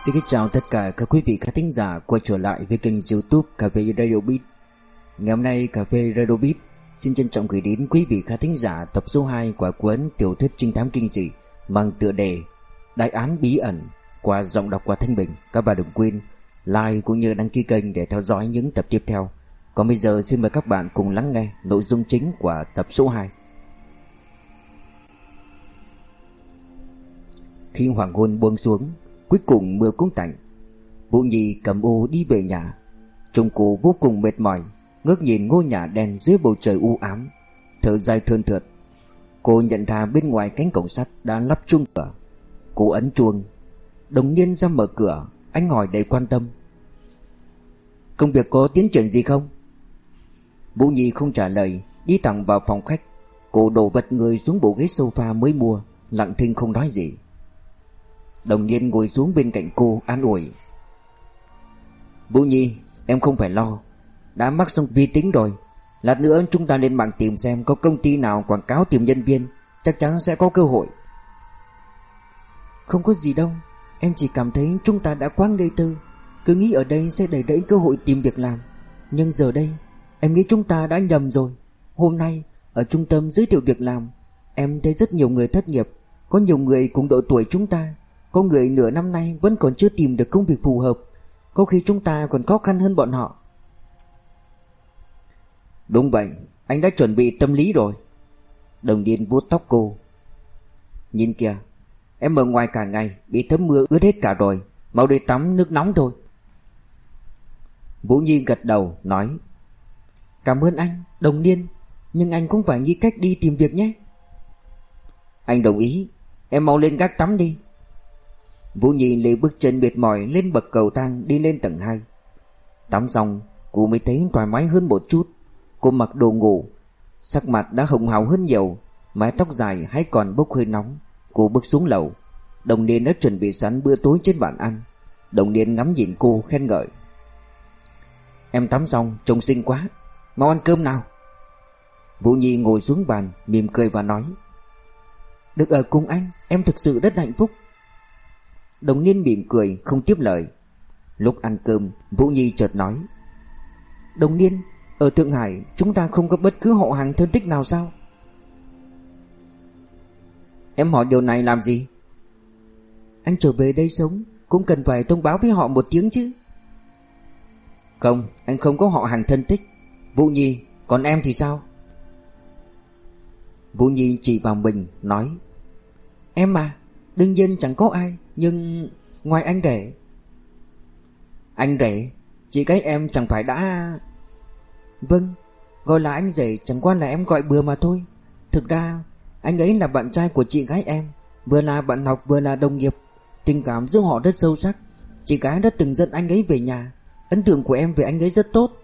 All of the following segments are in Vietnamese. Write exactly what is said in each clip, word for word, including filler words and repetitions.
Xin kính chào tất cả các quý vị khán thính giả quay trở lại với kênh YouTube Cà phê Radio Beat. Ngày hôm nay Cà phê Radio Beat xin trân trọng gửi đến quý vị khán thính giả tập số hai của cuốn tiểu thuyết trinh thám kinh dị mang tựa đề Đại án bí ẩn qua giọng đọc của Thanh Bình. Các bạn đừng quên like cũng như đăng ký kênh để theo dõi những tập tiếp theo. Còn bây giờ xin mời các bạn cùng lắng nghe nội dung chính của tập số hai. Khi hoàng hôn buông xuống, cuối cùng mưa cũng tạnh. Vũ Nhi cầm ô đi về nhà. Trông cô vô cùng mệt mỏi, ngước nhìn ngôi nhà đen dưới bầu trời u ám, thở dài thườn thượt. Cô nhận ra bên ngoài cánh cổng sắt đã lắp chuông cửa. Cô ấn chuông. Đồng Niên ra mở cửa. Anh hỏi đầy quan tâm: "Công việc có tiến triển gì không?" Vũ Nhi không trả lời, đi thẳng vào phòng khách. Cô đổ vật người xuống bộ ghế sofa mới mua, lặng thinh không nói gì. Đồng Niên ngồi xuống bên cạnh cô an ủi: "Vũ Nhi, em không phải lo. Đã mắc xong vi tính rồi. Lát nữa chúng ta lên mạng tìm xem có công ty nào quảng cáo tìm nhân viên, chắc chắn sẽ có cơ hội." "Không có gì đâu. Em chỉ cảm thấy chúng ta đã quá ngây thơ, cứ nghĩ ở đây sẽ đẩy đẩy cơ hội tìm việc làm. Nhưng giờ đây em nghĩ chúng ta đã nhầm rồi. Hôm nay ở trung tâm giới thiệu việc làm, em thấy rất nhiều người thất nghiệp. Có nhiều người cùng độ tuổi chúng ta. Có người nửa năm nay vẫn còn chưa tìm được công việc phù hợp. Có khi chúng ta còn khó khăn hơn bọn họ." "Đúng vậy, anh đã chuẩn bị tâm lý rồi." Đồng Niên vuốt tóc cô: "Nhìn kìa, em ở ngoài cả ngày bị thấm mưa ướt hết cả rồi. Mau đi tắm nước nóng thôi." Vũ Nhi gật đầu nói: "Cảm ơn anh, Đồng Niên. Nhưng anh cũng phải nghĩ cách đi tìm việc nhé." "Anh đồng ý. Em mau lên gác tắm đi." Vũ Nhi lê bước chân mệt mỏi lên bậc cầu thang đi lên tầng hai. Tắm xong cô mới thấy thoải mái hơn một chút. Cô mặc đồ ngủ, sắc mặt đã hồng hào hơn nhiều, mái tóc dài hay còn bốc hơi nóng. Cô bước xuống lầu. Đồng Niên đã chuẩn bị sẵn bữa tối trên bàn ăn. Đồng Niên ngắm nhìn cô khen ngợi: "Em tắm xong trông xinh quá. Mau ăn cơm nào." Vũ Nhi ngồi xuống bàn mỉm cười và nói: "Được ở cùng anh, em thực sự rất hạnh phúc." Đồng Niên mỉm cười không tiếp lời. Lúc ăn cơm, Vũ Nhi chợt nói: "Đồng Niên, ở Thượng Hải chúng ta không có bất cứ họ hàng thân thích nào sao?" "Em hỏi điều này làm gì?" "Anh trở về đây sống cũng cần phải thông báo với họ một tiếng chứ." "Không, anh không có họ hàng thân thích. Vũ Nhi, còn em thì sao?" Vũ Nhi chỉ vào mình nói: "Em à, đương nhiên chẳng có ai. Nhưng ngoài anh rể." "Anh rể? Chị gái em chẳng phải đã..." "Vâng, gọi là anh rể chẳng qua là em gọi bừa mà thôi. Thực ra anh ấy là bạn trai của chị gái em, vừa là bạn học vừa là đồng nghiệp. Tình cảm giữa họ rất sâu sắc. Chị gái đã từng dẫn anh ấy về nhà. Ấn tượng của em về anh ấy rất tốt."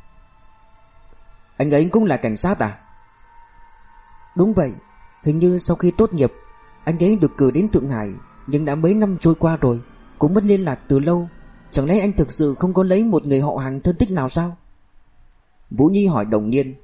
"Anh ấy cũng là cảnh sát à?" "Đúng vậy. Hình như sau khi tốt nghiệp, anh ấy được cử đến Thượng Hải. Nhưng đã mấy năm trôi qua rồi, cũng mất liên lạc từ lâu. Chẳng lẽ anh thực sự không có lấy một người họ hàng thân thích nào sao?" Vũ Nhi hỏi Đồng Niên.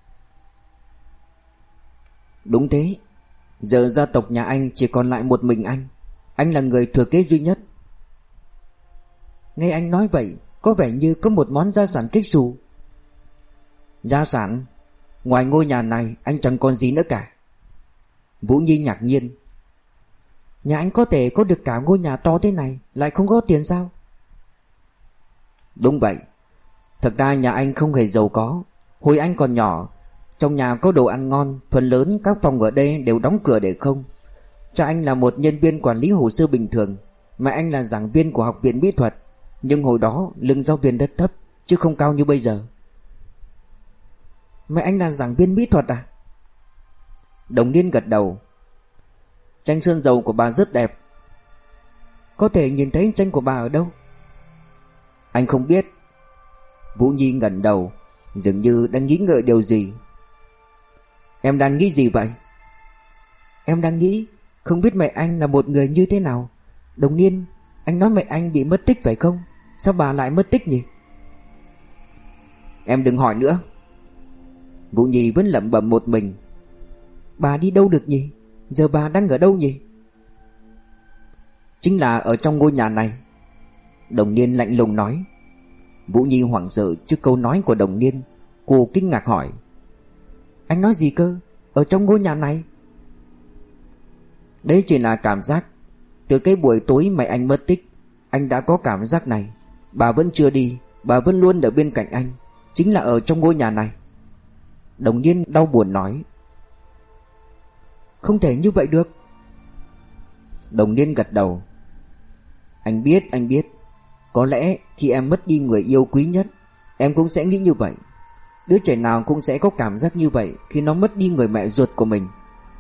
"Đúng thế. Giờ gia tộc nhà anh chỉ còn lại một mình anh. Anh là người thừa kế duy nhất." "Nghe anh nói vậy, có vẻ như có một món gia sản kích xù." "Gia sản? Ngoài ngôi nhà này anh chẳng còn gì nữa cả." Vũ Nhi ngạc nhiên. "Nhà anh có thể có được cả ngôi nhà to thế này, lại không có tiền sao?" "Đúng vậy. Thật ra nhà anh không hề giàu có. Hồi anh còn nhỏ, trong nhà có đồ ăn ngon, phần lớn các phòng ở đây đều đóng cửa để không. Cha anh là một nhân viên quản lý hồ sơ bình thường, mẹ anh là giảng viên của học viện mỹ thuật. Nhưng hồi đó lương giáo viên rất thấp, chứ không cao như bây giờ." "Mẹ anh là giảng viên mỹ thuật à?" Đồng Niên gật đầu. "Tranh sơn dầu của bà rất đẹp." "Có thể nhìn thấy tranh của bà ở đâu?" "Anh không biết." Vũ Nhi ngẩng đầu, dường như đang nghĩ ngợi điều gì. "Em đang nghĩ gì vậy?" "Em đang nghĩ không biết mẹ anh là một người như thế nào. Đồng Niên, anh nói mẹ anh bị mất tích phải không? Sao bà lại mất tích nhỉ?" "Em đừng hỏi nữa." Vũ Nhi vẫn lẩm bẩm một mình. "Bà đi đâu được nhỉ? Giờ bà đang ở đâu nhỉ?" "Chính là ở trong ngôi nhà này." Đồng Niên lạnh lùng nói. Vũ Nhi hoảng sợ trước câu nói của Đồng Niên. Cô kinh ngạc hỏi: Anh nói gì cơ? Ở trong ngôi nhà này? Đấy chỉ là cảm giác. Từ cái buổi tối mẹ anh mất tích, anh đã có cảm giác này. Bà vẫn chưa đi, bà vẫn luôn ở bên cạnh anh, chính là ở trong ngôi nhà này. Đồng Niên đau buồn nói. Không thể như vậy được. Đồng Niên gật đầu. Anh biết, anh biết. Có lẽ khi em mất đi người yêu quý nhất, em cũng sẽ nghĩ như vậy. Đứa trẻ nào cũng sẽ có cảm giác như vậy khi nó mất đi người mẹ ruột của mình.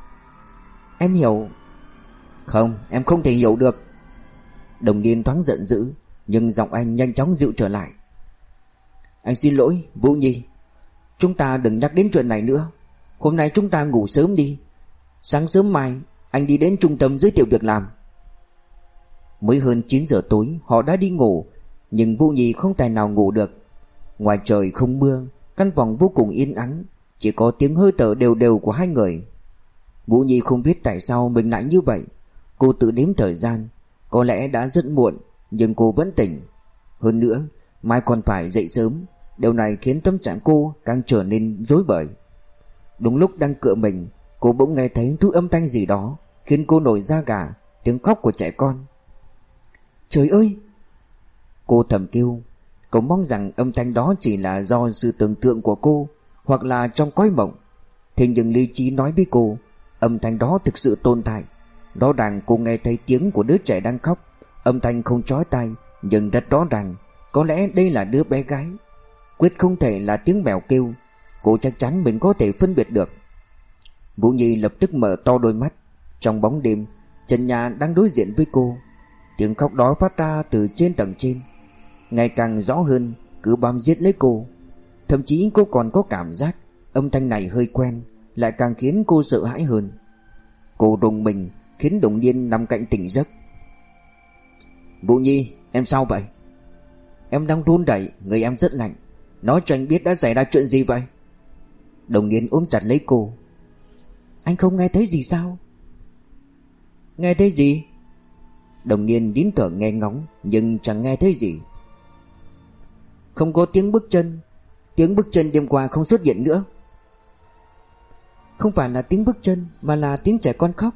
Em hiểu. Không, em không thể hiểu được. Đồng Niên thoáng giận dữ, nhưng giọng anh nhanh chóng dịu trở lại. Anh xin lỗi, Vũ Nhi. Chúng ta đừng nhắc đến chuyện này nữa. Hôm nay chúng ta ngủ sớm đi. Sáng sớm mai anh đi đến trung tâm giới thiệu việc làm. Mới hơn chín giờ tối họ đã đi ngủ, nhưng Vũ Nhi không tài nào ngủ được. Ngoài trời không mưa, căn phòng vô cùng yên ắng, chỉ có tiếng hơi thở đều đều của hai người. Vũ Nhi không biết tại sao mình lại như vậy. Cô tự đếm thời gian. Có lẽ đã rất muộn, nhưng cô vẫn tỉnh. Hơn nữa, mai còn phải dậy sớm. Điều này khiến tâm trạng cô càng trở nên rối bời. Đúng lúc đang cựa mình, cô bỗng nghe thấy thứ âm thanh gì đó khiến cô nổi da gà. Tiếng khóc của trẻ con. Trời ơi! Cô thầm kêu. Cô mong rằng âm thanh đó chỉ là do sự tưởng tượng của cô, hoặc là trong cõi mộng. Thế nhưng lý trí nói với cô, âm thanh đó thực sự tồn tại. Rõ ràng cô nghe thấy tiếng của đứa trẻ đang khóc. Âm thanh không chói tai, nhưng rất rõ ràng. Có lẽ đây là đứa bé gái. Quyết không thể là tiếng mèo kêu. Cô chắc chắn mình có thể phân biệt được. Vũ Nhi lập tức mở to đôi mắt. Trong bóng đêm, trần nhà đang đối diện với cô. Tiếng khóc đó phát ra từ trên tầng trên, ngày càng rõ hơn, cứ bám giết lấy cô. Thậm chí cô còn có cảm giác âm thanh này hơi quen, lại càng khiến cô sợ hãi hơn. Cô rùng mình, khiến Đồng Niên nằm cạnh tỉnh giấc. Vũ Nhi, em sao vậy? Em đang run rẩy, người em rất lạnh. Nói cho anh biết đã xảy ra chuyện gì vậy? Đồng Niên ôm chặt lấy cô. Anh không nghe thấy gì sao? Nghe thấy gì? Đồng Niên nín thở nghe ngóng, nhưng chẳng nghe thấy gì. Không có tiếng bước chân. Tiếng bước chân đêm qua không xuất hiện nữa. Không phải là tiếng bước chân, mà là tiếng trẻ con khóc.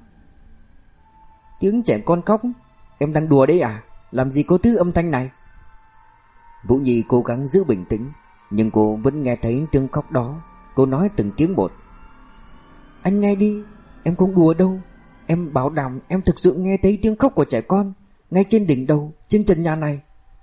Tiếng trẻ con khóc? Em đang đùa đấy à? Làm gì có thứ âm thanh này? Vũ Nhi cố gắng giữ bình tĩnh, nhưng cô vẫn nghe thấy tiếng khóc đó. Cô nói từng tiếng một. Anh nghe đi, em không đùa đâu. Em bảo đảm em thực sự nghe thấy tiếng khóc của trẻ con, ngay trên đỉnh đầu, trên trần nhà này.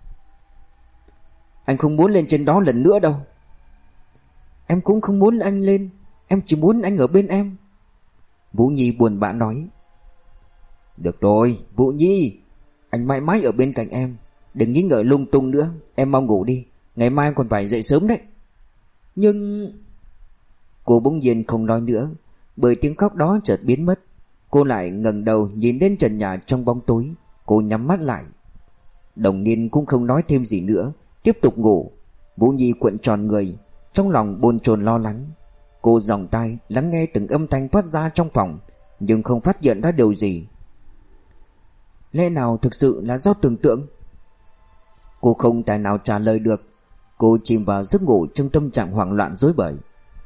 Anh không muốn lên trên đó lần nữa đâu. Em cũng không muốn anh lên. Em chỉ muốn anh ở bên em. Vũ Nhi buồn bã nói. Được rồi, Vũ Nhi, anh mãi mãi ở bên cạnh em. Đừng nghĩ ngợi lung tung nữa. Em mau ngủ đi, ngày mai còn phải dậy sớm đấy. Nhưng... Cô bỗng nhiên không nói nữa, bởi tiếng khóc đó chợt biến mất. Cô lại ngẩng đầu nhìn đến trần nhà trong bóng tối. Cô nhắm mắt lại. Đồng Niên cũng không nói thêm gì nữa, tiếp tục ngủ. Vũ Nhi cuộn tròn người, trong lòng bồn chồn lo lắng. Cô dòng tai lắng nghe từng âm thanh phát ra trong phòng, nhưng không phát hiện ra điều gì. Lẽ nào thực sự là do tưởng tượng? Cô không tài nào trả lời được. Cô chìm vào giấc ngủ trong tâm trạng hoảng loạn rối bời.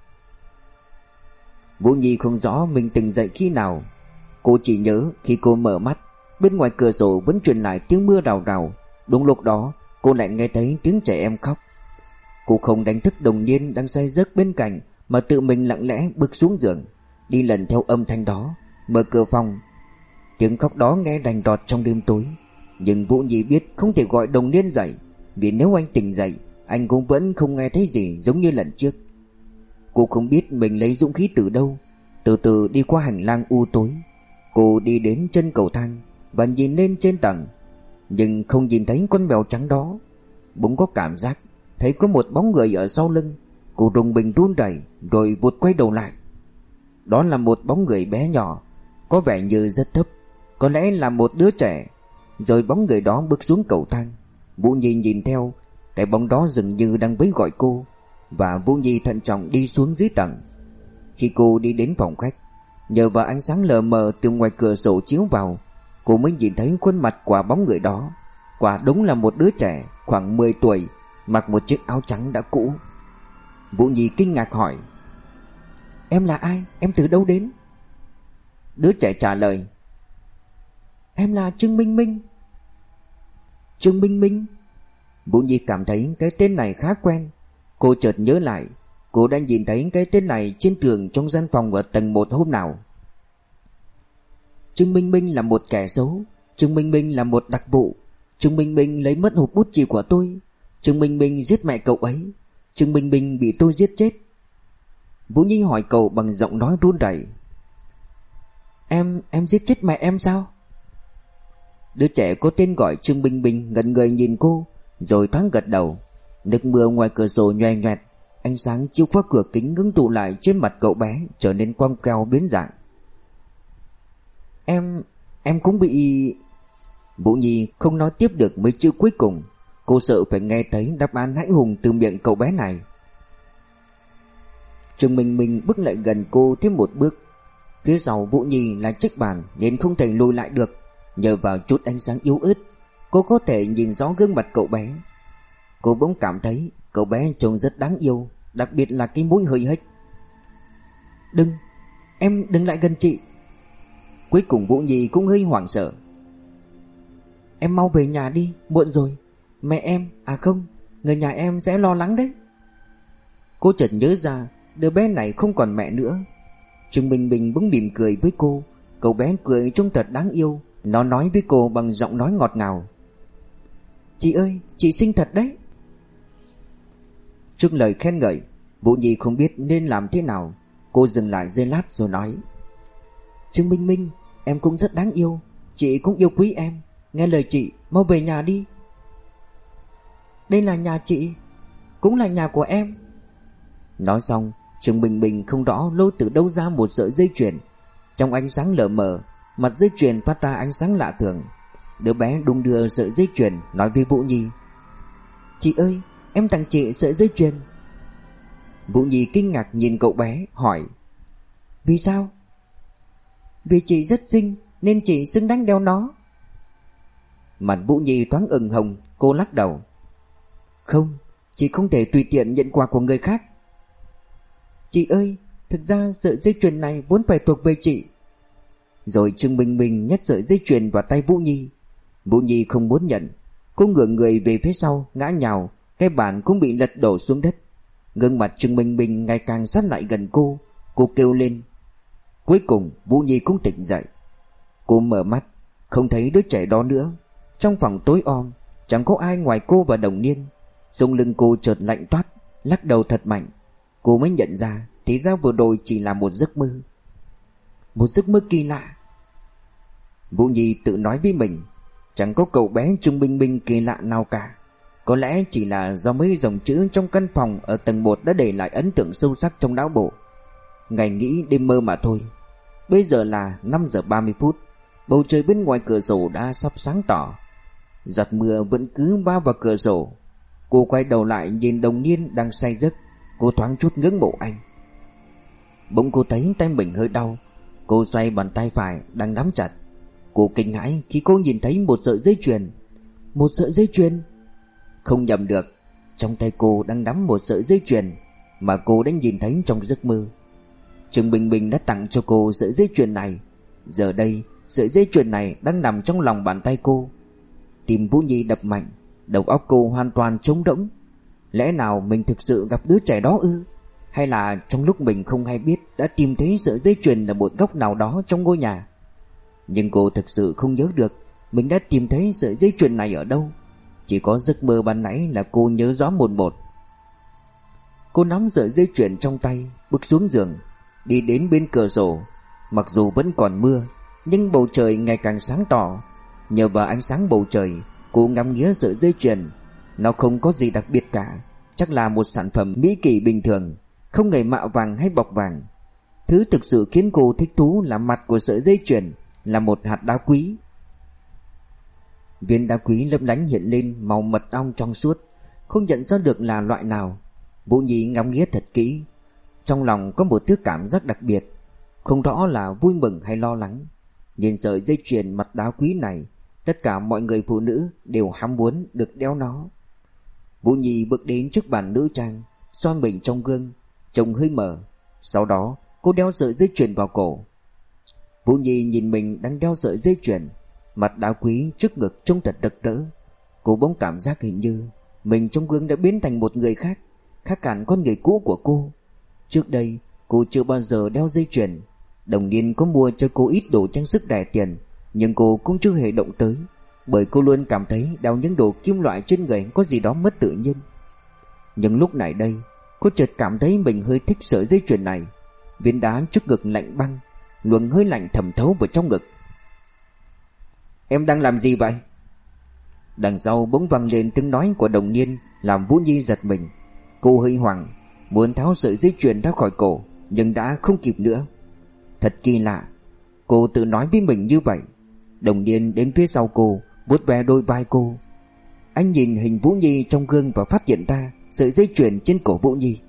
Vũ Nhi không rõ mình tỉnh dậy khi nào. Cô chỉ nhớ khi cô mở mắt, bên ngoài cửa sổ vẫn truyền lại tiếng mưa rào rào. Đúng lúc đó cô lại nghe thấy tiếng trẻ em khóc. Cô không đánh thức Đồng Niên đang say giấc bên cạnh, mà tự mình lặng lẽ bước xuống giường, đi lần theo âm thanh đó, mở cửa phòng. Tiếng khóc đó nghe rành rọt trong đêm tối. Nhưng Vũ Nhi biết không thể gọi Đồng Niên dậy, vì nếu anh tỉnh dậy, anh cũng vẫn không nghe thấy gì giống như lần trước. Cô không biết mình lấy dũng khí từ đâu. Từ từ đi qua hành lang u tối, cô đi đến chân cầu thang và nhìn lên trên tầng, nhưng không nhìn thấy con mèo trắng đó. Bỗng có cảm giác thấy có một bóng người ở sau lưng. Cô rùng mình run rẩy rồi vụt quay đầu lại. Đó là một bóng người bé nhỏ, có vẻ như rất thấp, có lẽ là một đứa trẻ. Rồi bóng người đó bước xuống cầu thang. Vũ Nhi nhìn theo, cái bóng đó dường như đang vẫy gọi cô, và Vũ Nhi thận trọng đi xuống dưới tầng. Khi cô đi đến phòng khách, nhờ vào ánh sáng lờ mờ từ ngoài cửa sổ chiếu vào, cô mới nhìn thấy khuôn mặt của bóng người đó. Quả đúng là một đứa trẻ khoảng mười tuổi, mặc một chiếc áo trắng đã cũ. Vũ Nhi kinh ngạc hỏi: Em là ai? Em từ đâu đến? Đứa trẻ trả lời: Em là Trương Minh Minh. Trương Minh Minh? Vũ Nhi cảm thấy cái tên này khá quen. Cô chợt nhớ lại, cô đã nhìn thấy cái tên này trên tường trong gian phòng ở tầng một hôm nào. Trương Minh Minh là một kẻ xấu. Trương Minh Minh là một đặc vụ. Trương Minh Minh lấy mất hộp bút chì của tôi. Trương Minh Minh giết mẹ cậu ấy. Trương Minh Minh bị tôi giết chết. Vũ Nhi hỏi cậu bằng giọng nói run rẩy. Em, em giết chết mẹ em sao? Đứa trẻ có tên gọi Trương Minh Minh ngẩn người nhìn cô, rồi thoáng gật đầu. Nước mưa ngoài cửa sổ nhoe nhoẹt, ánh sáng chiếu qua cửa kính ngưng tụ lại trên mặt cậu bé, trở nên quang queo biến dạng. Em, em cũng bị... Vũ Nhi không nói tiếp được mấy chữ cuối cùng. Cô sợ phải nghe thấy đáp án hãi hùng từ miệng cậu bé này. Trương Minh Minh bước lại gần cô thêm một bước. Phía sau Vũ Nhi là chiếc bàn nên không thể lùi lại được. Nhờ vào chút ánh sáng yếu ớt, cô có thể nhìn rõ gương mặt cậu bé. Cô bỗng cảm thấy cậu bé trông rất đáng yêu, đặc biệt là cái mũi hơi hếch. Đừng, em đừng lại gần chị. Cuối cùng Vũ Nhi cũng hơi hoảng sợ. Em mau về nhà đi, muộn rồi. Mẹ em, à không, người nhà em sẽ lo lắng đấy. Cô chợt nhớ ra đứa bé này không còn mẹ nữa. Trương Minh Minh bỗng mỉm cười với cô. Cậu bé cười trông thật đáng yêu. Nó nói với cô bằng giọng nói ngọt ngào: Chị ơi, chị xinh thật đấy. Trước lời khen ngợi, Vũ Nhi không biết nên làm thế nào. Cô dừng lại giây lát rồi nói: Trương Minh Minh, em cũng rất đáng yêu. Chị cũng yêu quý em. Nghe lời chị, mau về nhà đi. Đây là nhà chị, cũng là nhà của em. Nói xong, Trương Minh Minh không rõ lôi từ đâu ra một sợi dây chuyền. Trong ánh sáng lờ mờ, mặt dây chuyền phát ra ánh sáng lạ thường. Đứa bé đung đưa sợi dây chuyền, nói với Vũ Nhi: Chị ơi, em tặng chị sợi dây chuyền. Vũ Nhi kinh ngạc nhìn cậu bé, hỏi: Vì sao? Vì chị rất xinh nên chị xứng đáng đeo nó. Mặt Vũ Nhi thoáng ửng hồng. Cô lắc đầu: Không, chị không thể tùy tiện nhận quà của người khác. Chị ơi, thực ra sợi dây chuyền này vốn phải thuộc về chị. Rồi Trương Minh Minh nhét sợi dây chuyền vào tay Vũ Nhi. Vũ Nhi không muốn nhận. Cô ngửa người về phía sau, ngã nhào. Cái bàn cũng bị lật đổ xuống đất. Gương mặt Trương Minh Minh ngày càng sát lại gần cô. Cô kêu lên. Cuối cùng Vũ Nhi cũng tỉnh dậy. Cô mở mắt, không thấy đứa trẻ đó nữa. Trong phòng tối om, chẳng có ai ngoài cô và Đồng Niên. Sống lưng cô chợt lạnh toát, lắc đầu thật mạnh. Cô mới nhận ra thì ra vừa rồi chỉ là một giấc mơ. Một giấc mơ kỳ lạ. Vũ Nhi tự nói với mình. Chẳng có cậu bé Trương Minh Minh kỳ lạ nào cả. Có lẽ chỉ là do mấy dòng chữ trong căn phòng ở tầng một đã để lại ấn tượng sâu sắc trong não bộ. Ngày nghĩ đêm mơ mà thôi. Bây giờ là năm giờ ba mươi phút. Bầu trời bên ngoài cửa sổ đã sắp sáng tỏ. Giọt mưa vẫn cứ va vào cửa sổ. Cô quay đầu lại nhìn Đồng Niên đang say giấc. Cô thoáng chút ngưỡng mộ anh. Bỗng cô thấy tay mình hơi đau. Cô xoay bàn tay phải đang nắm chặt. Cô kinh hãi khi cô nhìn thấy một sợi dây chuyền. Một sợi dây chuyền? Không nhầm được. Trong tay cô đang nắm một sợi dây chuyền mà cô đã nhìn thấy trong giấc mơ. Trương Bình Bình đã tặng cho cô sợi dây chuyền này. Giờ đây sợi dây chuyền này đang nằm trong lòng bàn tay cô. Tim Vũ Nhi đập mạnh. Đầu óc cô hoàn toàn trống rỗng. Lẽ nào mình thực sự gặp đứa trẻ đó ư? Hay là trong lúc mình không hay biết đã tìm thấy sợi dây chuyền ở một góc nào đó trong ngôi nhà? Nhưng cô thực sự không nhớ được mình đã tìm thấy sợi dây chuyền này ở đâu. Chỉ có giấc mơ ban nãy là cô nhớ rõ một một. Cô nắm sợi dây chuyền trong tay, bước xuống giường, đi đến bên cửa sổ. Mặc dù vẫn còn mưa, nhưng bầu trời ngày càng sáng tỏ. Nhờ vào ánh sáng bầu trời, cô ngắm nghía sợi dây chuyền. Nó không có gì đặc biệt cả, chắc là một sản phẩm mỹ kỳ bình thường, không hề mạ vàng hay bọc vàng. Thứ thực sự khiến cô thích thú là mặt của sợi dây chuyền, là một hạt đá quý. Viên đá quý lấp lánh hiện lên màu mật ong trong suốt, không nhận ra được là loại nào. Vũ Nhi ngắm nghía thật kỹ, trong lòng có một thứ cảm giác đặc biệt, không rõ là vui mừng hay lo lắng. Nhìn sợi dây chuyền mặt đá quý này, Tất cả mọi người phụ nữ đều ham muốn được đeo nó. Vũ Nhi bước đến trước bàn nữ trang, soi mình trong gương, trông hơi mờ. Sau đó cô đeo sợi dây chuyền vào cổ. Vũ Nhi nhìn mình đang đeo sợi dây chuyền, mặt đá quý trước ngực trông thật rực rỡ. Cô bỗng cảm giác hình như mình trong gương đã biến thành một người khác, khác hẳn con người cũ của cô. Trước đây cô chưa bao giờ đeo dây chuyền. Đồng Niên có mua cho cô ít đồ trang sức rẻ tiền, nhưng cô cũng chưa hề động tới, bởi cô luôn cảm thấy đeo những đồ kim loại trên người có gì đó mất tự nhiên. Nhưng lúc này đây, cô chợt cảm thấy mình hơi thích sợi dây chuyền này. Viên đá trước ngực lạnh băng, luồng hơi lạnh thẩm thấu vào trong ngực. Em đang làm gì vậy? Đằng sau bỗng vang lên tiếng nói của Đồng Niên, làm Vũ Nhi giật mình. Cô hơi hoảng, muốn tháo sợi dây chuyền ra khỏi cổ, nhưng đã không kịp nữa. Thật kỳ lạ, cô tự nói với mình như vậy. Đồng Niên đến phía sau cô, vuốt ve đôi vai cô. Anh nhìn hình Vũ Nhi trong gương và phát hiện ra sợi dây chuyền trên cổ Vũ Nhi.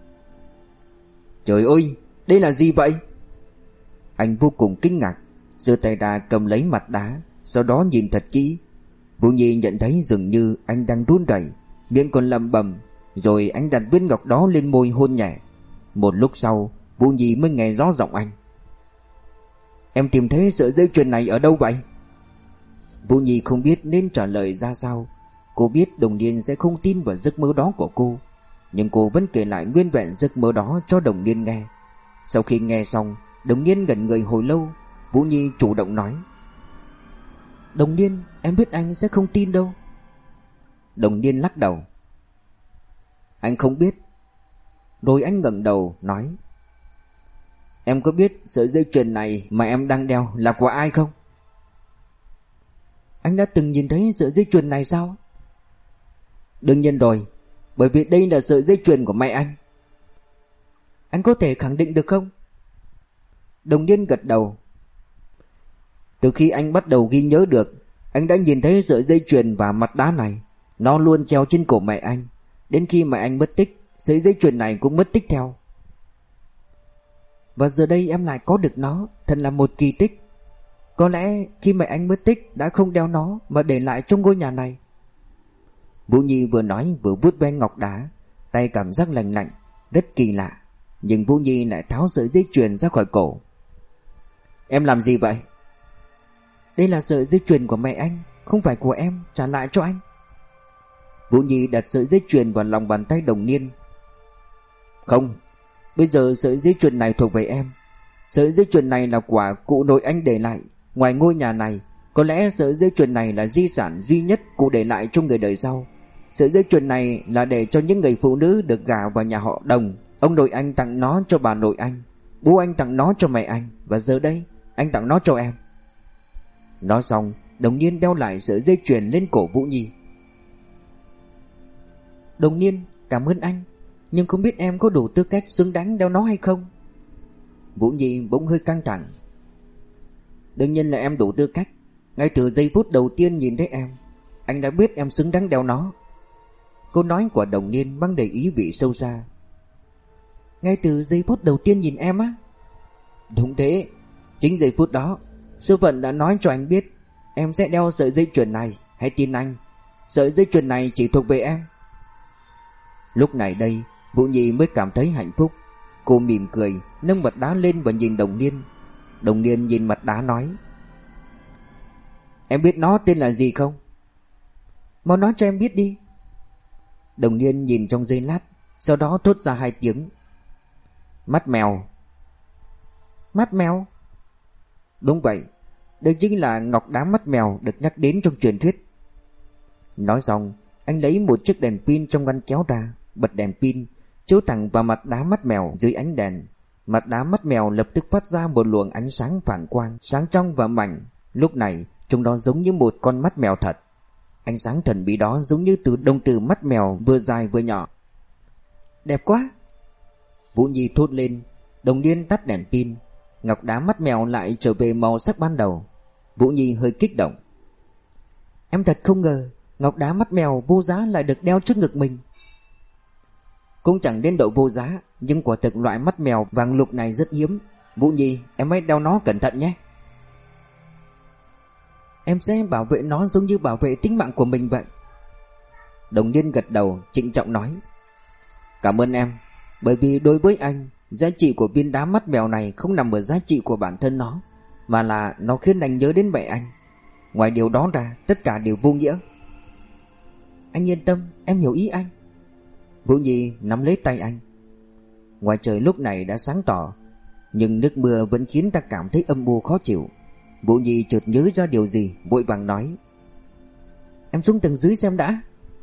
Trời ơi, đây là gì vậy? Anh vô cùng kinh ngạc, giơ tay ra cầm lấy mặt đá, sau đó nhìn thật kỹ. Vũ Nhi nhận thấy dường như anh đang run rẩy, miệng còn lẩm bẩm, rồi anh đặt viên ngọc đó lên môi hôn nhẹ. Một lúc sau, Vũ Nhi mới nghe rõ giọng anh. Em tìm thấy sợi dây chuyền này ở đâu vậy? Vũ Nhi không biết nên trả lời ra sao. Cô biết Đồng Niên sẽ không tin vào giấc mơ đó của cô, nhưng cô vẫn kể lại nguyên vẹn giấc mơ đó cho Đồng Niên nghe. Sau khi nghe xong, Đồng Niên ngẩn người hồi lâu. Vũ Nhi chủ động nói: Đồng Niên, em biết anh sẽ không tin đâu. Đồng Niên lắc đầu: Anh không biết. Rồi anh ngẩng đầu nói: Em có biết sợi dây chuyền này mà em đang đeo là của ai không? Anh đã từng nhìn thấy sợi dây chuyền này sao? Đương nhiên rồi, bởi vì đây là sợi dây chuyền của mẹ anh. Anh có thể khẳng định được không? Đồng Niên gật đầu. Từ khi anh bắt đầu ghi nhớ được, anh đã nhìn thấy sợi dây chuyền và mặt đá này. Nó luôn treo trên cổ mẹ anh. Đến khi mẹ anh mất tích, sợi dây chuyền này cũng mất tích theo. Và giờ đây em lại có được nó, thật là một kỳ tích. Có lẽ khi mẹ anh mất tích đã không đeo nó mà để lại trong ngôi nhà này. Vũ Nhi vừa nói vừa vuốt ve ngọc đá, tay cảm giác lạnh lạnh, rất kỳ lạ. Nhưng Vũ Nhi lại tháo sợi dây chuyền ra khỏi cổ. Em làm gì vậy? Đây là sợi dây chuyền của mẹ anh, không phải của em, trả lại cho anh. Vũ Nhi đặt sợi dây chuyền vào lòng bàn tay Đồng Niên. Không, bây giờ sợi dây chuyền này thuộc về em. Sợi dây chuyền này là quả cụ nội anh để lại. Ngoài ngôi nhà này, có lẽ sợi dây chuyền này là di sản duy nhất cụ để lại cho người đời sau. Sợi dây chuyền này là để cho những người phụ nữ được gả vào nhà họ Đồng. Ông nội anh tặng nó cho bà nội anh, bố anh tặng nó cho mẹ anh, và giờ đây anh tặng nó cho em. Nói xong, Đồng Niên đeo lại sợi dây chuyền lên cổ Vũ Nhi. Đồng Niên, cảm ơn anh, nhưng không biết em có đủ tư cách xứng đáng đeo nó hay không? Vũ Nhi bỗng hơi căng thẳng. Đương nhiên là em đủ tư cách. Ngay từ giây phút đầu tiên nhìn thấy em, anh đã biết em xứng đáng đeo nó. Câu nói của Đồng Niên mang đầy ý vị sâu xa. Ngay từ giây phút đầu tiên nhìn em á? Đúng thế. Chính giây phút đó, số phận đã nói cho anh biết em sẽ đeo sợi dây chuyền này. Hãy tin anh, sợi dây chuyền này chỉ thuộc về em. Lúc này đây, Vũ Nhi mới cảm thấy hạnh phúc. Cô mỉm cười, nâng mặt đá lên và nhìn Đồng Niên. Đồng Niên nhìn mặt đá nói: Em biết nó tên là gì không? Mau nói cho em biết đi. Đồng Niên nhìn trong giây lát, sau đó thốt ra hai tiếng: Mắt mèo. Mắt mèo? Đúng vậy, đây chính là ngọc đá mắt mèo được nhắc đến trong truyền thuyết. Nói xong, anh lấy một chiếc đèn pin trong ngăn kéo ra, bật đèn pin, chiếu thẳng vào mặt đá mắt mèo dưới ánh đèn. Mặt đá mắt mèo lập tức phát ra một luồng ánh sáng phản quang, sáng trong và mảnh. Lúc này, chúng nó giống như một con mắt mèo thật. Ánh sáng thần bí đó giống như từ đồng từ mắt mèo vừa dài vừa nhỏ. Đẹp quá! Vũ Nhi thốt lên. Đồng Niên tắt đèn pin. Ngọc đá mắt mèo lại trở về màu sắc ban đầu. Vũ Nhi hơi kích động. Em thật không ngờ ngọc đá mắt mèo vô giá lại được đeo trước ngực mình. Cũng chẳng đến độ vô giá, nhưng quả thực loại mắt mèo vàng lục này rất hiếm. Vũ Nhi, em hãy đeo nó cẩn thận nhé. Em sẽ bảo vệ nó giống như bảo vệ tính mạng của mình vậy. Đồng Niên gật đầu trịnh trọng nói: Cảm ơn em. Bởi vì đối với anh, giá trị của viên đá mắt mèo này không nằm ở giá trị của bản thân nó, mà là nó khiến anh nhớ đến mẹ anh. Ngoài điều đó ra, tất cả đều vô nghĩa. Anh yên tâm, em hiểu ý anh. Vũ Nhi nắm lấy tay anh. Ngoài trời lúc này đã sáng tỏ, nhưng nước mưa vẫn khiến ta cảm thấy âm u khó chịu. Vũ Nhi chợt nhớ ra điều gì, vội vàng nói: Em xuống tầng dưới xem đã.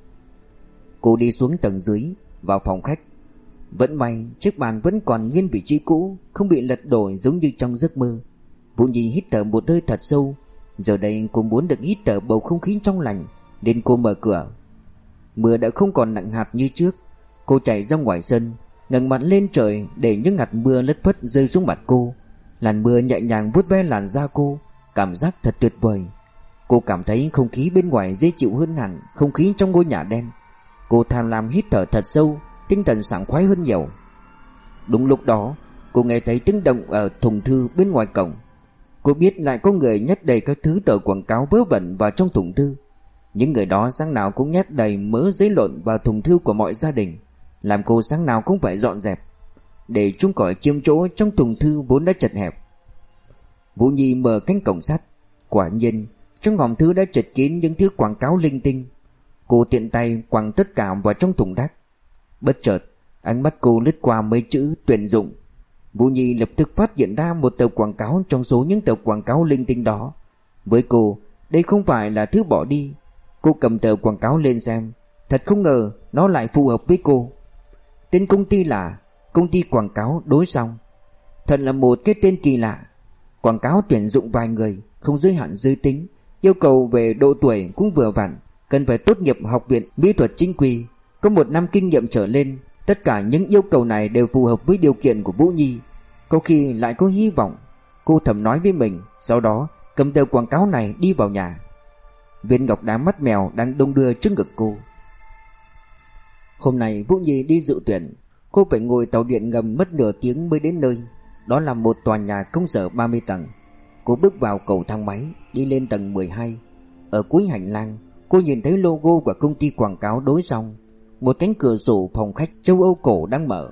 Cô đi xuống tầng dưới, vào phòng khách. Vẫn may chiếc bàn vẫn còn nguyên vị trí cũ, không bị lật đổ giống như trong giấc mơ. Vũ Nhi hít thở một hơi thật sâu. Giờ đây cô muốn được hít thở bầu không khí trong lành, nên cô mở cửa. Mưa đã không còn nặng hạt như trước. Cô chạy ra ngoài sân, ngẩng mặt lên trời để những hạt mưa lất phất rơi xuống mặt cô. Làn mưa nhẹ nhàng vuốt ve làn da cô, cảm giác thật tuyệt vời. Cô cảm thấy không khí bên ngoài dễ chịu hơn hẳn không khí trong ngôi nhà đen. Cô tham lam hít thở thật sâu, tinh thần sảng khoái hơn nhiều. Đúng lúc đó, cô nghe thấy tiếng động ở thùng thư bên ngoài cổng. Cô biết lại có người nhét đầy các thứ tờ quảng cáo vớ vẩn vào trong thùng thư. Những người đó sáng nào cũng nhét đầy mớ giấy lộn vào thùng thư của mọi gia đình, làm cô sáng nào cũng phải dọn dẹp để chúng khỏi chiếm chỗ trong thùng thư vốn đã chật hẹp. Vũ Nhi mở cánh cổng sắt. Quả nhiên trong hòm thư đã chật kín những thứ quảng cáo linh tinh. Cô tiện tay quăng tất cả vào trong thùng rác. Bất chợt ánh mắt cô lướt qua mấy chữ tuyển dụng. Vũ Nhi lập tức phát hiện ra một tờ quảng cáo trong số những tờ quảng cáo linh tinh đó. Với cô, đây không phải là thứ bỏ đi. Cô cầm tờ quảng cáo lên xem. Thật không ngờ nó lại phù hợp với cô. Tên công ty là Công ty quảng cáo Đối Song. Thật là một cái tên kỳ lạ. Quảng cáo tuyển dụng vài người, không giới hạn giới tính, yêu cầu về độ tuổi cũng vừa vặn, cần phải tốt nghiệp học viện mỹ thuật chính quy, có một năm kinh nghiệm trở lên. Tất cả những yêu cầu này đều phù hợp với điều kiện của Vũ Nhi. Có khi lại có hy vọng, cô thầm nói với mình. Sau đó cầm tờ quảng cáo này đi vào nhà. Viên ngọc đá mắt mèo đang đong đưa trước ngực cô. Hôm nay Vũ Nhi đi dự tuyển. Cô phải ngồi tàu điện ngầm mất nửa tiếng mới đến nơi. Đó là một tòa nhà công sở ba mươi tầng. Cô bước vào cầu thang máy, đi lên tầng mười hai. Ở cuối hành lang, cô nhìn thấy logo của công ty quảng cáo Đối Song. Một cánh cửa sổ phòng khách châu Âu cổ đang mở.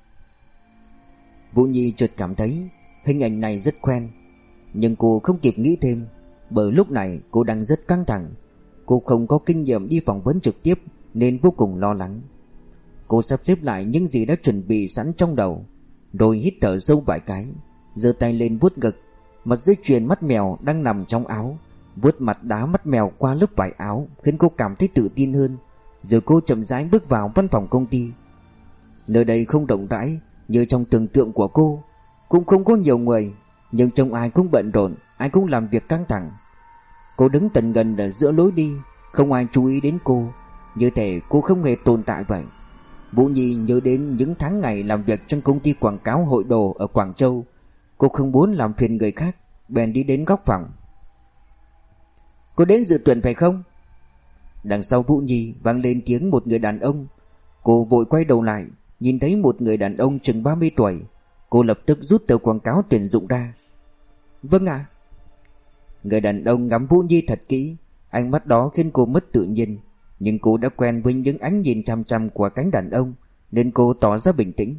Vũ Nhi chợt cảm thấy hình ảnh này rất quen, nhưng cô không kịp nghĩ thêm, bởi lúc này cô đang rất căng thẳng. Cô không có kinh nghiệm đi phỏng vấn trực tiếp nên vô cùng lo lắng. Cô sắp xếp lại những gì đã chuẩn bị sẵn trong đầu, rồi hít thở sâu vài cái, giơ tay lên vuốt ngực. Mặt dây chuyền mắt mèo đang nằm trong áo. Vuốt mặt đá mắt mèo qua lớp vải áo khiến cô cảm thấy tự tin hơn. Rồi cô chậm rãi bước vào văn phòng công ty. Nơi đây không rộng rãi như trong tưởng tượng của cô, cũng không có nhiều người, nhưng trông ai cũng bận rộn, ai cũng làm việc căng thẳng. Cô đứng tận gần ở giữa lối đi, không ai chú ý đến cô, như thể cô không hề tồn tại vậy. Vũ Nhi nhớ đến những tháng ngày làm việc trong công ty quảng cáo Hội Đồ ở Quảng Châu. Cô không muốn làm phiền người khác, bèn đi đến góc phòng. Cô đến dự tuyển phải không? Đằng sau Vũ Nhi vang lên tiếng một người đàn ông. Cô vội quay đầu lại, nhìn thấy một người đàn ông chừng ba mươi tuổi. Cô lập tức rút tờ quảng cáo tuyển dụng ra. Vâng ạ. Người đàn ông ngắm Vũ Nhi thật kỹ. Ánh mắt đó khiến cô mất tự nhiên, nhưng cô đã quen với những ánh nhìn chăm chăm của cánh đàn ông, nên cô tỏ ra bình tĩnh.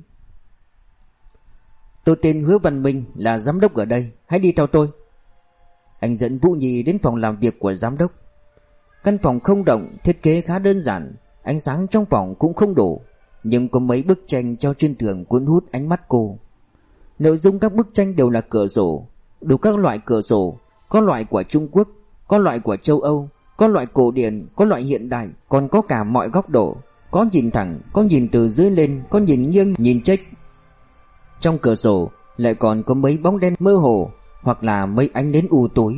Tôi tên Hứa Văn Minh, là giám đốc ở đây, hãy đi theo tôi. Anh dẫn Vũ Nhi đến phòng làm việc của giám đốc. Căn phòng không rộng, thiết kế khá đơn giản, ánh sáng trong phòng cũng không đủ, nhưng có mấy bức tranh treo trên tường cuốn hút ánh mắt cô. Nội dung các bức tranh đều là cửa sổ, đủ các loại cửa sổ, có loại của Trung Quốc, có loại của châu Âu, có loại cổ điển, có loại hiện đại, còn có cả mọi góc độ, có nhìn thẳng, có nhìn từ dưới lên, có nhìn nghiêng, nhìn chếch. Trong cửa sổ lại còn có mấy bóng đen mơ hồ, hoặc là mấy ánh nến u tối.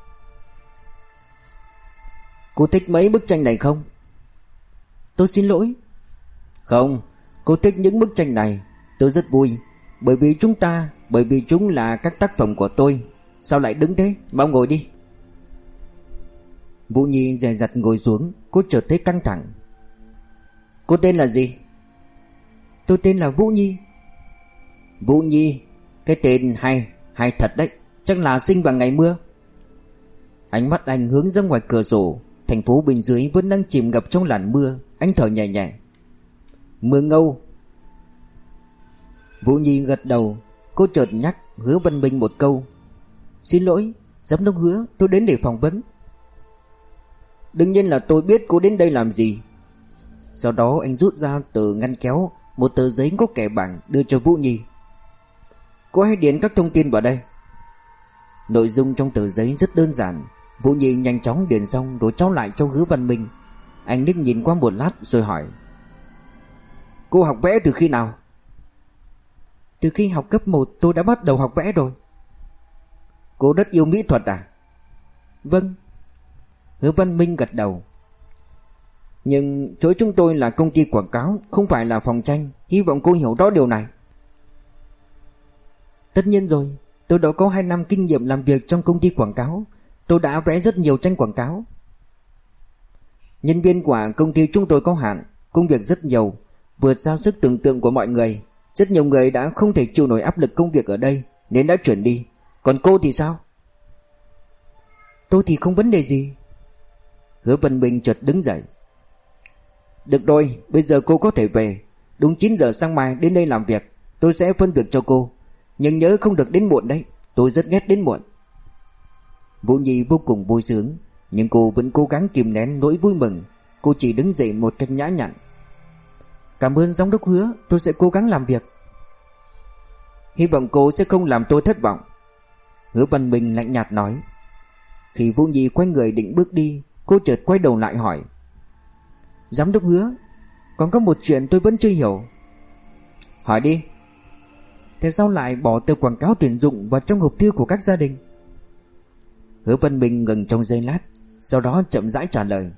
Cô thích mấy bức tranh này không? Tôi xin lỗi. Không, cô thích những bức tranh này. Tôi rất vui, bởi vì chúng ta, bởi vì chúng là các tác phẩm của tôi. Sao lại đứng thế? Mau ngồi đi. Vũ Nhi dè dặt ngồi xuống. Cô chợt thấy căng thẳng. Cô tên là gì? Tôi tên là Vũ Nhi. Vũ Nhi, cái tên hay, hay thật đấy. Chắc là sinh vào ngày mưa. Ánh mắt anh hướng ra ngoài cửa sổ. Thành phố bên dưới vẫn đang chìm ngập trong làn mưa. Anh thở nhẹ nhẹ. Mưa ngâu. Vũ Nhi gật đầu. Cô chợt nhắc Hứa Văn Minh một câu. Xin lỗi, giám đốc Hứa, tôi đến để phỏng vấn. Đương nhiên là tôi biết cô đến đây làm gì. Sau đó anh rút ra từ ngăn kéo một tờ giấy có kẻ bảng đưa cho Vũ Nhi. Cô hãy điền các thông tin vào đây. Nội dung trong tờ giấy rất đơn giản. Vũ Nhi nhanh chóng điền xong rồi trao lại cho Hứa Văn Minh. Anh liếc nhìn qua một lát rồi hỏi. Cô học vẽ từ khi nào? Từ khi học cấp một tôi đã bắt đầu học vẽ rồi. Cô rất yêu mỹ thuật à? Vâng. Hứa Văn Minh gật đầu. Nhưng chỗ chúng tôi là công ty quảng cáo, không phải là phòng tranh. Hy vọng cô hiểu rõ điều này. Tất nhiên rồi. Tôi đã có hai năm kinh nghiệm làm việc trong công ty quảng cáo. Tôi đã vẽ rất nhiều tranh quảng cáo. Nhân viên của công ty chúng tôi có hạn, công việc rất nhiều, vượt xa sức tưởng tượng của mọi người. Rất nhiều người đã không thể chịu nổi áp lực công việc ở đây nên đã chuyển đi. Còn cô thì sao? Tôi thì không vấn đề gì. Hứa Văn Minh chợt đứng dậy. Được rồi, bây giờ cô có thể về. Đúng chín giờ sáng mai đến đây làm việc. Tôi sẽ phân việc cho cô. Nhưng nhớ không được đến muộn đấy. Tôi rất ghét đến muộn. Vũ Nhi vô cùng vui sướng, nhưng cô vẫn cố gắng kìm nén nỗi vui mừng. Cô chỉ đứng dậy một cách nhã nhặn. Cảm ơn giám đốc Hứa, tôi sẽ cố gắng làm việc. Hy vọng cô sẽ không làm tôi thất vọng. Hứa Văn Minh lạnh nhạt nói. Khi Vũ Nhi quay người định bước đi, cô chợt quay đầu lại hỏi. Giám đốc Hứa, còn có một chuyện tôi vẫn chưa hiểu. Hỏi đi. Thế sao lại bỏ tờ quảng cáo tuyển dụng vào trong hộp thư của các gia đình? Hứa Văn Minh ngừng trong giây lát, sau đó chậm rãi trả lời.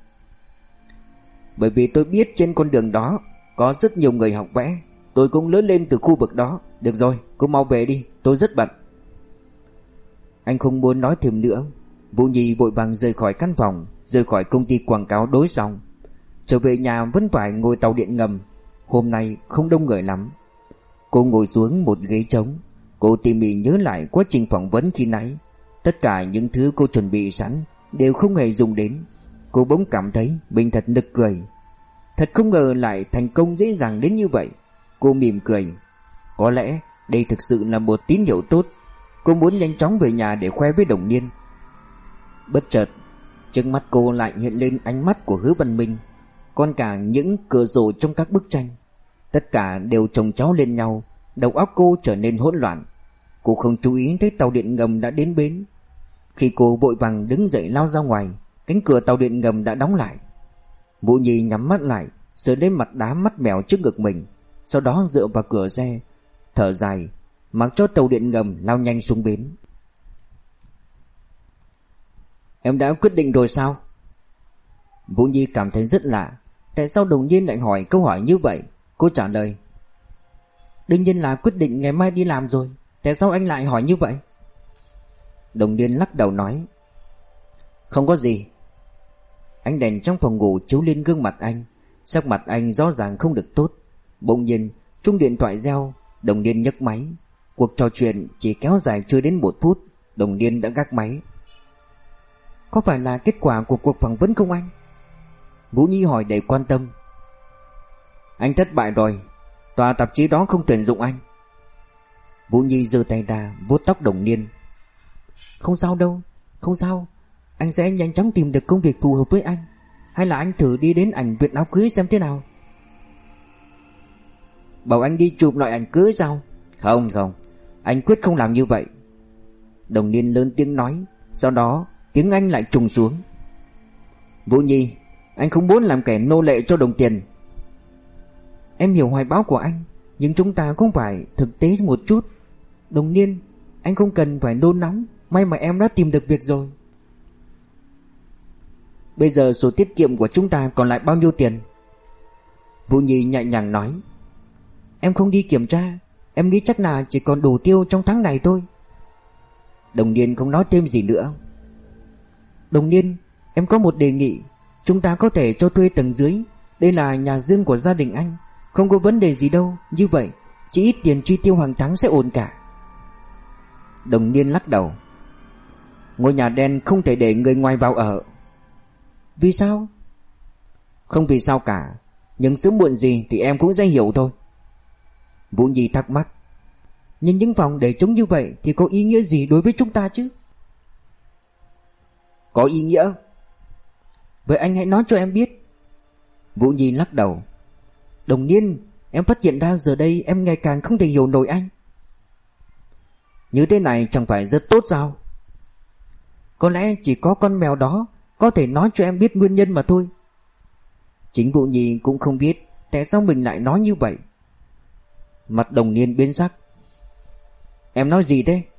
Bởi vì tôi biết trên con đường đó có rất nhiều người học vẽ. Tôi cũng lớn lên từ khu vực đó. Được rồi, cô mau về đi, tôi rất bận. Anh không muốn nói thêm nữa. Vũ Nhi vội vàng rời khỏi căn phòng, rời khỏi công ty quảng cáo đối xong. Trở về nhà vẫn phải ngồi tàu điện ngầm. Hôm nay không đông người lắm. Cô ngồi xuống một ghế trống. Cô tỉ mỉ nhớ lại quá trình phỏng vấn khi nãy. Tất cả những thứ cô chuẩn bị sẵn đều không hề dùng đến. Cô bỗng cảm thấy mình thật nực cười. Thật không ngờ lại thành công dễ dàng đến như vậy. Cô mỉm cười. Có lẽ đây thực sự là một tín hiệu tốt. Cô muốn nhanh chóng về nhà để khoe với Đồng Niên. Bất chợt trước mắt cô lại hiện lên ánh mắt của Hứa Văn Minh, còn cả những cửa sổ trong các bức tranh. Tất cả đều chồng chéo lên nhau. Đầu óc cô trở nên hỗn loạn. Cô không chú ý thấy tàu điện ngầm đã đến bến. Khi cô vội vàng đứng dậy lao ra ngoài, cánh cửa tàu điện ngầm đã đóng lại. Vũ Nhi nhắm mắt lại, sờ lên mặt đá mắt mèo trước ngực mình, sau đó dựa vào cửa xe, thở dài, mặc cho tàu điện ngầm lao nhanh xuống bến. Em đã quyết định rồi sao? Vũ Nhi cảm thấy rất lạ. Tại sao Đồng Nhiên lại hỏi câu hỏi như vậy? Cô trả lời. Đương nhiên là quyết định ngày mai đi làm rồi. Tại sao anh lại hỏi như vậy? Đồng Nhiên lắc đầu nói. Không có gì. Ánh đèn trong phòng ngủ chiếu lên gương mặt anh. Sắc mặt anh rõ ràng không được tốt. Bỗng nhiên chuông điện thoại reo. Đồng Nhiên nhấc máy. Cuộc trò chuyện chỉ kéo dài chưa đến một phút. Đồng Nhiên đã gác máy. Có phải là kết quả của cuộc phỏng vấn không anh? Vũ Nhi hỏi đầy quan tâm. Anh thất bại rồi. Tòa tạp chí đó không tuyển dụng anh. Vũ Nhi giơ tay ra vuốt tóc Đồng Niên. Không sao đâu, không sao. Anh sẽ nhanh chóng tìm được công việc phù hợp với anh. Hay là anh thử đi đến ảnh viện áo cưới xem thế nào? Bảo anh đi chụp loại ảnh cưới sao? Không không, anh quyết không làm như vậy. Đồng Niên lớn tiếng nói. Sau đó tiếng anh lại trùng xuống. Vũ Nhi, anh không muốn làm kẻ nô lệ cho đồng tiền. Em hiểu hoài bão của anh, nhưng chúng ta cũng phải thực tế một chút. Đồng Niên, anh không cần phải nôn nóng. May mà em đã tìm được việc rồi. Bây giờ số tiết kiệm của chúng ta còn lại bao nhiêu tiền? Vũ Nhi nhẹ nhàng nói. Em không đi kiểm tra. Em nghĩ chắc là chỉ còn đủ tiêu trong tháng này thôi. Đồng Niên không nói thêm gì nữa. Đồng Niên, em có một đề nghị. Chúng ta có thể cho thuê tầng dưới. Đây là nhà riêng của gia đình anh. Không có vấn đề gì đâu. Như vậy chỉ ít tiền chi tiêu hàng tháng sẽ ổn cả. Đồng Niên lắc đầu. Ngôi nhà đen không thể để người ngoài vào ở. Vì sao? Không vì sao cả, nhưng sớm muộn gì thì em cũng sẽ hiểu thôi. Vũ Nhi thắc mắc. Nhưng những vòng để trống như vậy thì có ý nghĩa gì đối với chúng ta chứ? Có ý nghĩa. Vậy anh hãy nói cho em biết. Vũ Nhi lắc đầu. Đồng Niên, em phát hiện ra giờ đây em ngày càng không thể hiểu nổi anh. Như thế này chẳng phải rất tốt sao? Có lẽ chỉ có con mèo đó có thể nói cho em biết nguyên nhân mà thôi. Chính Vũ Nhi cũng không biết tại sao mình lại nói như vậy. Mặt Đồng Niên biến sắc. Em nói gì thế?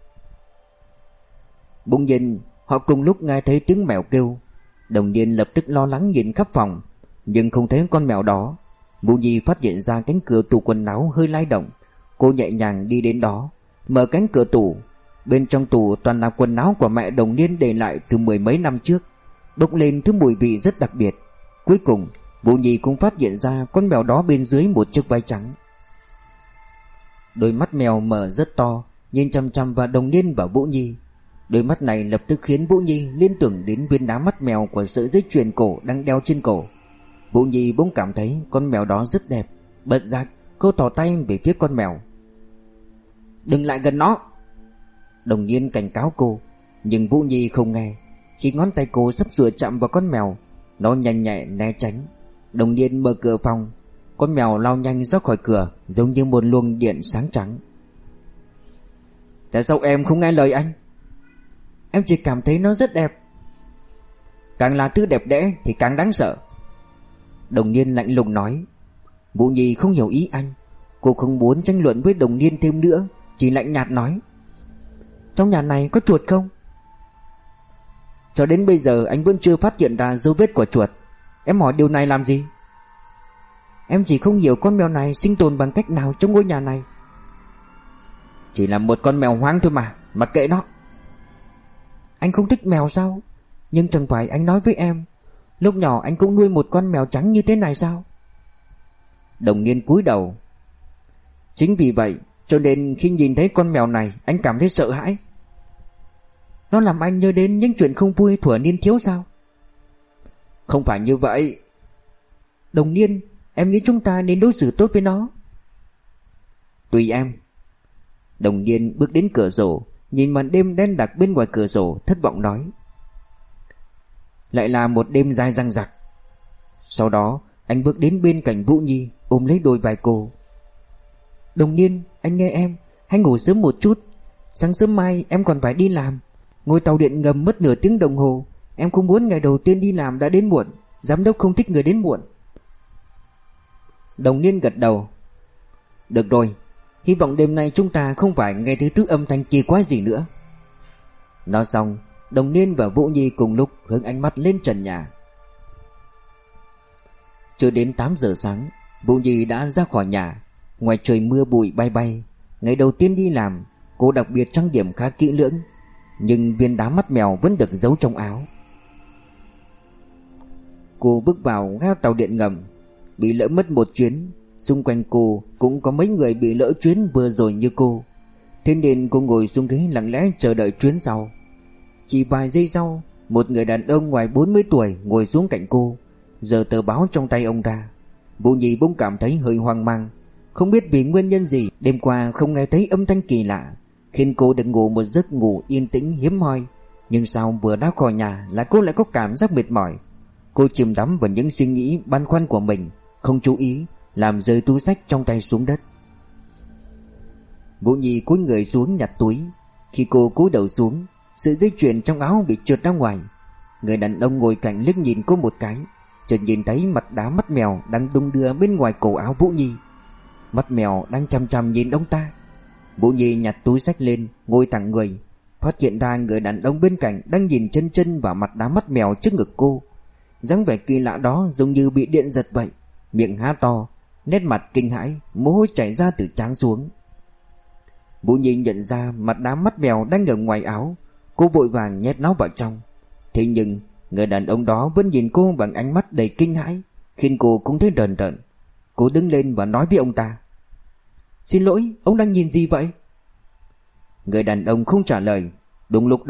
Bỗng nhiên họ cùng lúc nghe thấy tiếng mèo kêu. Đồng Niên lập tức lo lắng nhìn khắp phòng, nhưng không thấy con mèo đó. Vũ Nhi phát hiện ra cánh cửa tủ quần áo hơi lay động. Cô nhẹ nhàng đi đến đó, mở cánh cửa tủ. Bên trong tủ toàn là quần áo của mẹ Đồng Niên để lại từ mười mấy năm trước, bốc lên thứ mùi vị rất đặc biệt. Cuối cùng Vũ Nhi cũng phát hiện ra con mèo đó bên dưới một chiếc váy trắng. Đôi mắt mèo mở rất to, nhìn chăm chăm vào Đồng Niên và Vũ Nhi. Đôi mắt này lập tức khiến Vũ Nhi liên tưởng đến viên đá mắt mèo của sợi dây chuyền cổ đang đeo trên cổ. Vũ Nhi bỗng cảm thấy con mèo đó rất đẹp. Bật giác cô tỏ tay về phía con mèo. Đừng lại gần nó, Đồng Niên cảnh cáo cô. Nhưng Vũ Nhi không nghe. Khi ngón tay cô sắp sửa chạm vào con mèo, nó nhanh nhẹ né tránh. Đồng Niên mở cửa phòng. Con mèo lao nhanh ra khỏi cửa, giống như một luồng điện sáng trắng. Tại sao em không nghe lời anh? Em chỉ cảm thấy nó rất đẹp. Càng là thứ đẹp đẽ thì càng đáng sợ, Đồng Niên lạnh lùng nói. Vũ Nhi không hiểu ý anh. Cô không muốn tranh luận với Đồng Niên thêm nữa, chỉ lạnh nhạt nói. Trong nhà này có chuột không? Cho đến bây giờ anh vẫn chưa phát hiện ra dấu vết của chuột. Em hỏi điều này làm gì? Em chỉ không hiểu con mèo này sinh tồn bằng cách nào trong ngôi nhà này. Chỉ là một con mèo hoang thôi mà, mặc kệ nó. Anh không thích mèo sao? Nhưng chẳng phải anh nói với em lúc nhỏ anh cũng nuôi một con mèo trắng như thế này sao? Đồng Niên cúi đầu. Chính vì vậy cho nên khi nhìn thấy con mèo này anh cảm thấy sợ hãi. Nó làm anh nhớ đến những chuyện không vui thuở niên thiếu sao? Không phải như vậy. Đồng Niên, em nghĩ chúng ta nên đối xử tốt với nó. Tùy em. Đồng Niên bước đến cửa sổ, nhìn màn đêm đen đặc bên ngoài cửa sổ, thất vọng nói. Lại là một đêm dài dằng dặc. Sau đó anh bước đến bên cạnh Vũ Nhi, ôm lấy đôi vai cô. Đồng Niên, anh nghe em, hãy ngủ sớm một chút. Sáng sớm mai em còn phải đi làm. Ngồi tàu điện ngầm mất nửa tiếng đồng hồ. Em không muốn ngày đầu tiên đi làm đã đến muộn. Giám đốc không thích người đến muộn. Đồng Niên gật đầu. Được rồi, hy vọng đêm nay chúng ta không phải nghe thấy thứ âm thanh kỳ quái gì nữa. Nói xong, Đồng Niên và Vũ Nhi cùng lúc hướng ánh mắt lên trần nhà. Chưa đến tám giờ sáng, Vũ Nhi đã ra khỏi nhà. Ngoài trời mưa bụi bay bay. Ngày đầu tiên đi làm, cô đặc biệt trang điểm khá kỹ lưỡng, nhưng viên đá mắt mèo vẫn được giấu trong áo. Cô bước vào ga tàu điện ngầm, bị lỡ mất một chuyến. Xung quanh cô cũng có mấy người bị lỡ chuyến vừa rồi như cô. Thế nên cô ngồi xuống ghế lặng lẽ chờ đợi chuyến sau. Chỉ vài giây sau, một người đàn ông ngoài bốn mươi tuổi ngồi xuống cạnh cô, giơ tờ báo trong tay ông ra. Vũ Nhi bỗng cảm thấy hơi hoang mang. Không biết vì nguyên nhân gì, đêm qua không nghe thấy âm thanh kỳ lạ, khiến cô được ngủ một giấc ngủ yên tĩnh hiếm hoi. Nhưng sao vừa ra khỏi nhà là cô lại có cảm giác mệt mỏi. Cô chìm đắm vào những suy nghĩ băn khoăn của mình, không chú ý làm rơi túi xách trong tay xuống đất. Vũ Nhi cúi người xuống nhặt túi. Khi cô cúi đầu xuống, sợi dây chuyền trong áo bị trượt ra ngoài. Người đàn ông ngồi cạnh liếc nhìn cô một cái, chợt nhìn thấy mặt đá mắt mèo đang đung đưa bên ngoài cổ áo Vũ Nhi. Mắt mèo đang chăm chăm nhìn ông ta. Vũ Nhi nhặt túi xách lên, ngồi thẳng người, phát hiện ra người đàn ông bên cạnh đang nhìn chân chân vào mặt đá mắt mèo trước ngực cô. Dáng vẻ kỳ lạ đó giống như bị điện giật vậy, miệng há to, nét mặt kinh hãi, mồ hôi chảy ra từ trán xuống. Vũ Nhi nhận ra mặt đá mắt mèo đang ở ngoài áo. Cô vội vàng nhét nó vào trong. Thế nhưng người đàn ông đó vẫn nhìn cô bằng ánh mắt đầy kinh hãi, khiến cô cũng thấy rờn rợn. Cô đứng lên và nói với ông ta. Xin lỗi, ông đang nhìn gì vậy? Người đàn ông không trả lời. Đúng lúc đó,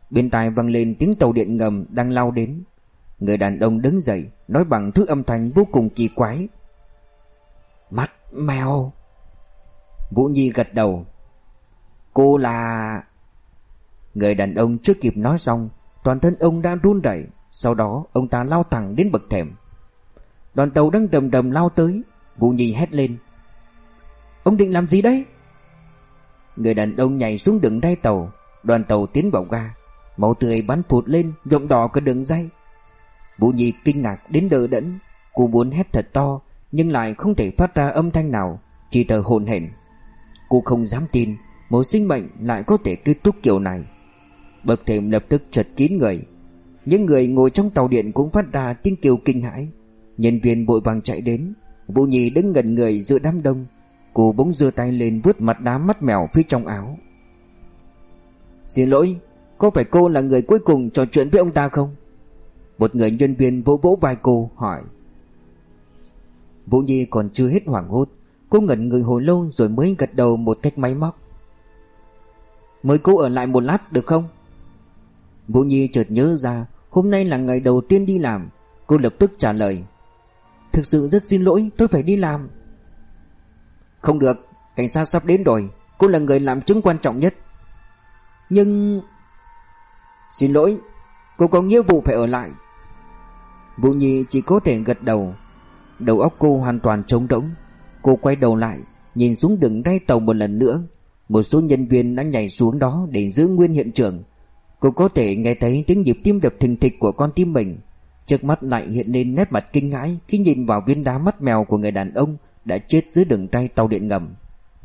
Bên tai vang lên tiếng tàu điện ngầm đang lao đến. Người đàn ông đứng dậy, nói bằng thứ âm thanh vô cùng kỳ quái: "Mắt mèo." Vũ Nhi gật đầu. "Cô là..." Người đàn ông chưa kịp nói xong, toàn thân ông đã run rẩy. Sau đó ông ta lao thẳng đến bậc thềm. Đoàn tàu đang đầm đầm lao tới. Vũ Nhi hét lên: "Ông định làm gì đấy?" Người đàn ông nhảy xuống đường ray tàu. Đoàn tàu tiến vào ga. Máu tươi bắn phụt lên, nhuộm đỏ cả đường ray. Vũ Nhi kinh ngạc đến đờ đẫn. Cô muốn hét thật to, nhưng lại không thể phát ra âm thanh nào, chỉ thở hổn hển. Cô không dám tin một sinh mệnh lại có thể kết thúc kiểu này. Bậc thềm lập tức chật kín người. Những người ngồi trong tàu điện cũng phát ra tiếng kêu kinh hãi. Nhân viên vội vàng chạy đến. Vũ Nhi đứng ngẩn người giữa đám đông. Cô bỗng giơ tay lên vuốt mặt đá mắt mèo phía trong áo. "Xin lỗi, có phải cô là người cuối cùng trò chuyện với ông ta không?" Một người nhân viên vỗ vỗ vai cô hỏi. Vũ Nhi còn chưa hết hoảng hốt. Cô ngẩn người hồi lâu rồi mới gật đầu một cách máy móc. "Mời cô ở lại một lát được không?" Vũ Nhi chợt nhớ ra hôm nay là ngày đầu tiên đi làm. Cô lập tức trả lời: "Thực sự rất xin lỗi, tôi phải đi làm." "Không được, cảnh sát sắp đến rồi. Cô là người làm chứng quan trọng nhất." "Nhưng..." "Xin lỗi, cô có nghĩa vụ phải ở lại." Vũ Nhi chỉ có thể gật đầu. Đầu óc cô hoàn toàn trống rỗng. Cô quay đầu lại, nhìn xuống đường ray tàu một lần nữa. Một số nhân viên đã nhảy xuống đó để giữ nguyên hiện trường. Cô có thể nghe thấy tiếng nhịp tim đập thình thịch của con tim mình. Trước mắt lại hiện lên nét mặt kinh hãi khi nhìn vào viên đá mắt mèo của người đàn ông đã chết dưới đường ray tàu điện ngầm.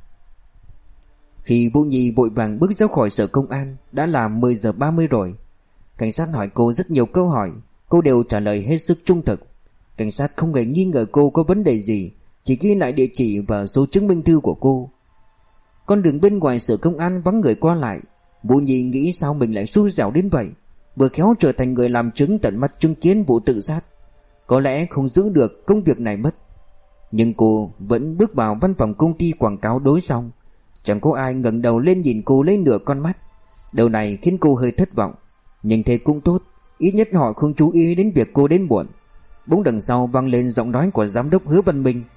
Khi Vũ Nhi vội vàng bước ra khỏi sở công an, đã là mười giờ ba mươi rồi. Cảnh sát hỏi cô rất nhiều câu hỏi, cô đều trả lời hết sức trung thực. Cảnh sát không hề nghi ngờ cô có vấn đề gì, chỉ ghi lại địa chỉ và số chứng minh thư của cô. Con đường bên ngoài sở công an vắng người qua lại. Vũ Nhi nghĩ sao mình lại xui xẻo đến vậy, vừa khéo trở thành người làm chứng tận mắt chứng kiến vụ tự sát. Có lẽ không giữ được công việc này mất. Nhưng cô vẫn bước vào văn phòng công ty quảng cáo đối xong. Chẳng có ai ngẩng đầu lên nhìn cô lấy nửa con mắt. Điều này khiến cô hơi thất vọng. Nhưng thế cũng tốt, ít nhất họ không chú ý đến việc cô đến muộn. Bỗng đằng sau vang lên giọng nói của giám đốc Hứa Văn Minh: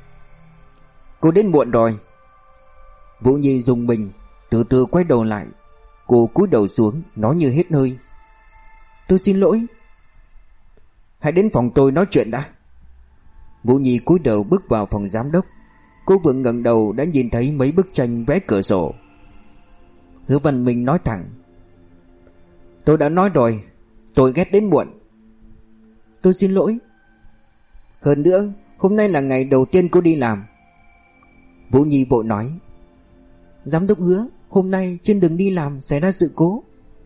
"Cô đến muộn rồi." Vũ Nhi rùng mình, từ từ quay đầu lại. Cô cúi đầu xuống, nói như hết hơi: "Tôi xin lỗi." "Hãy đến phòng tôi nói chuyện đã." Vũ Nhi cúi đầu bước vào phòng giám đốc. Cô vừa ngẩng đầu đã nhìn thấy mấy bức tranh vẽ cửa sổ. Hứa Văn Minh nói thẳng: "Tôi đã nói rồi, tôi ghét đến muộn." "Tôi xin lỗi." "Hơn nữa, hôm nay là ngày đầu tiên cô đi làm." Vũ Nhi vội nói: "Giám đốc Hứa, hôm nay trên đường đi làm xảy ra sự cố."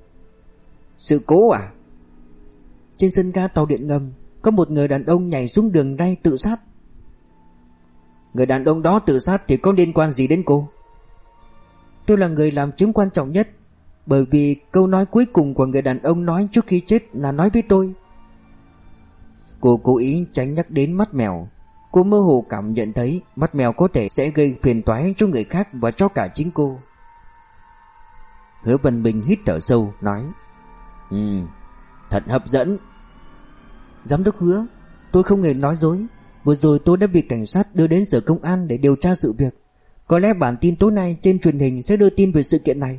"Sự cố à?" "Trên sân ga tàu điện ngầm có một người đàn ông nhảy xuống đường ray tự sát." "Người đàn ông đó tự sát thì có liên quan gì đến cô?" "Tôi là người làm chứng quan trọng nhất, bởi vì câu nói cuối cùng của người đàn ông nói trước khi chết là nói với tôi." Cô cố ý tránh nhắc đến mắt mèo. Cô mơ hồ cảm nhận thấy mắt mèo có thể sẽ gây phiền toái cho người khác và cho cả chính cô. Hứa Văn Minh hít thở sâu nói: Ừ, thật hấp dẫn." "Giám đốc Hứa, tôi không hề nói dối. Vừa rồi tôi đã bị cảnh sát đưa đến sở công an để điều tra sự việc. Có lẽ bản tin tối nay trên truyền hình sẽ đưa tin về sự kiện này."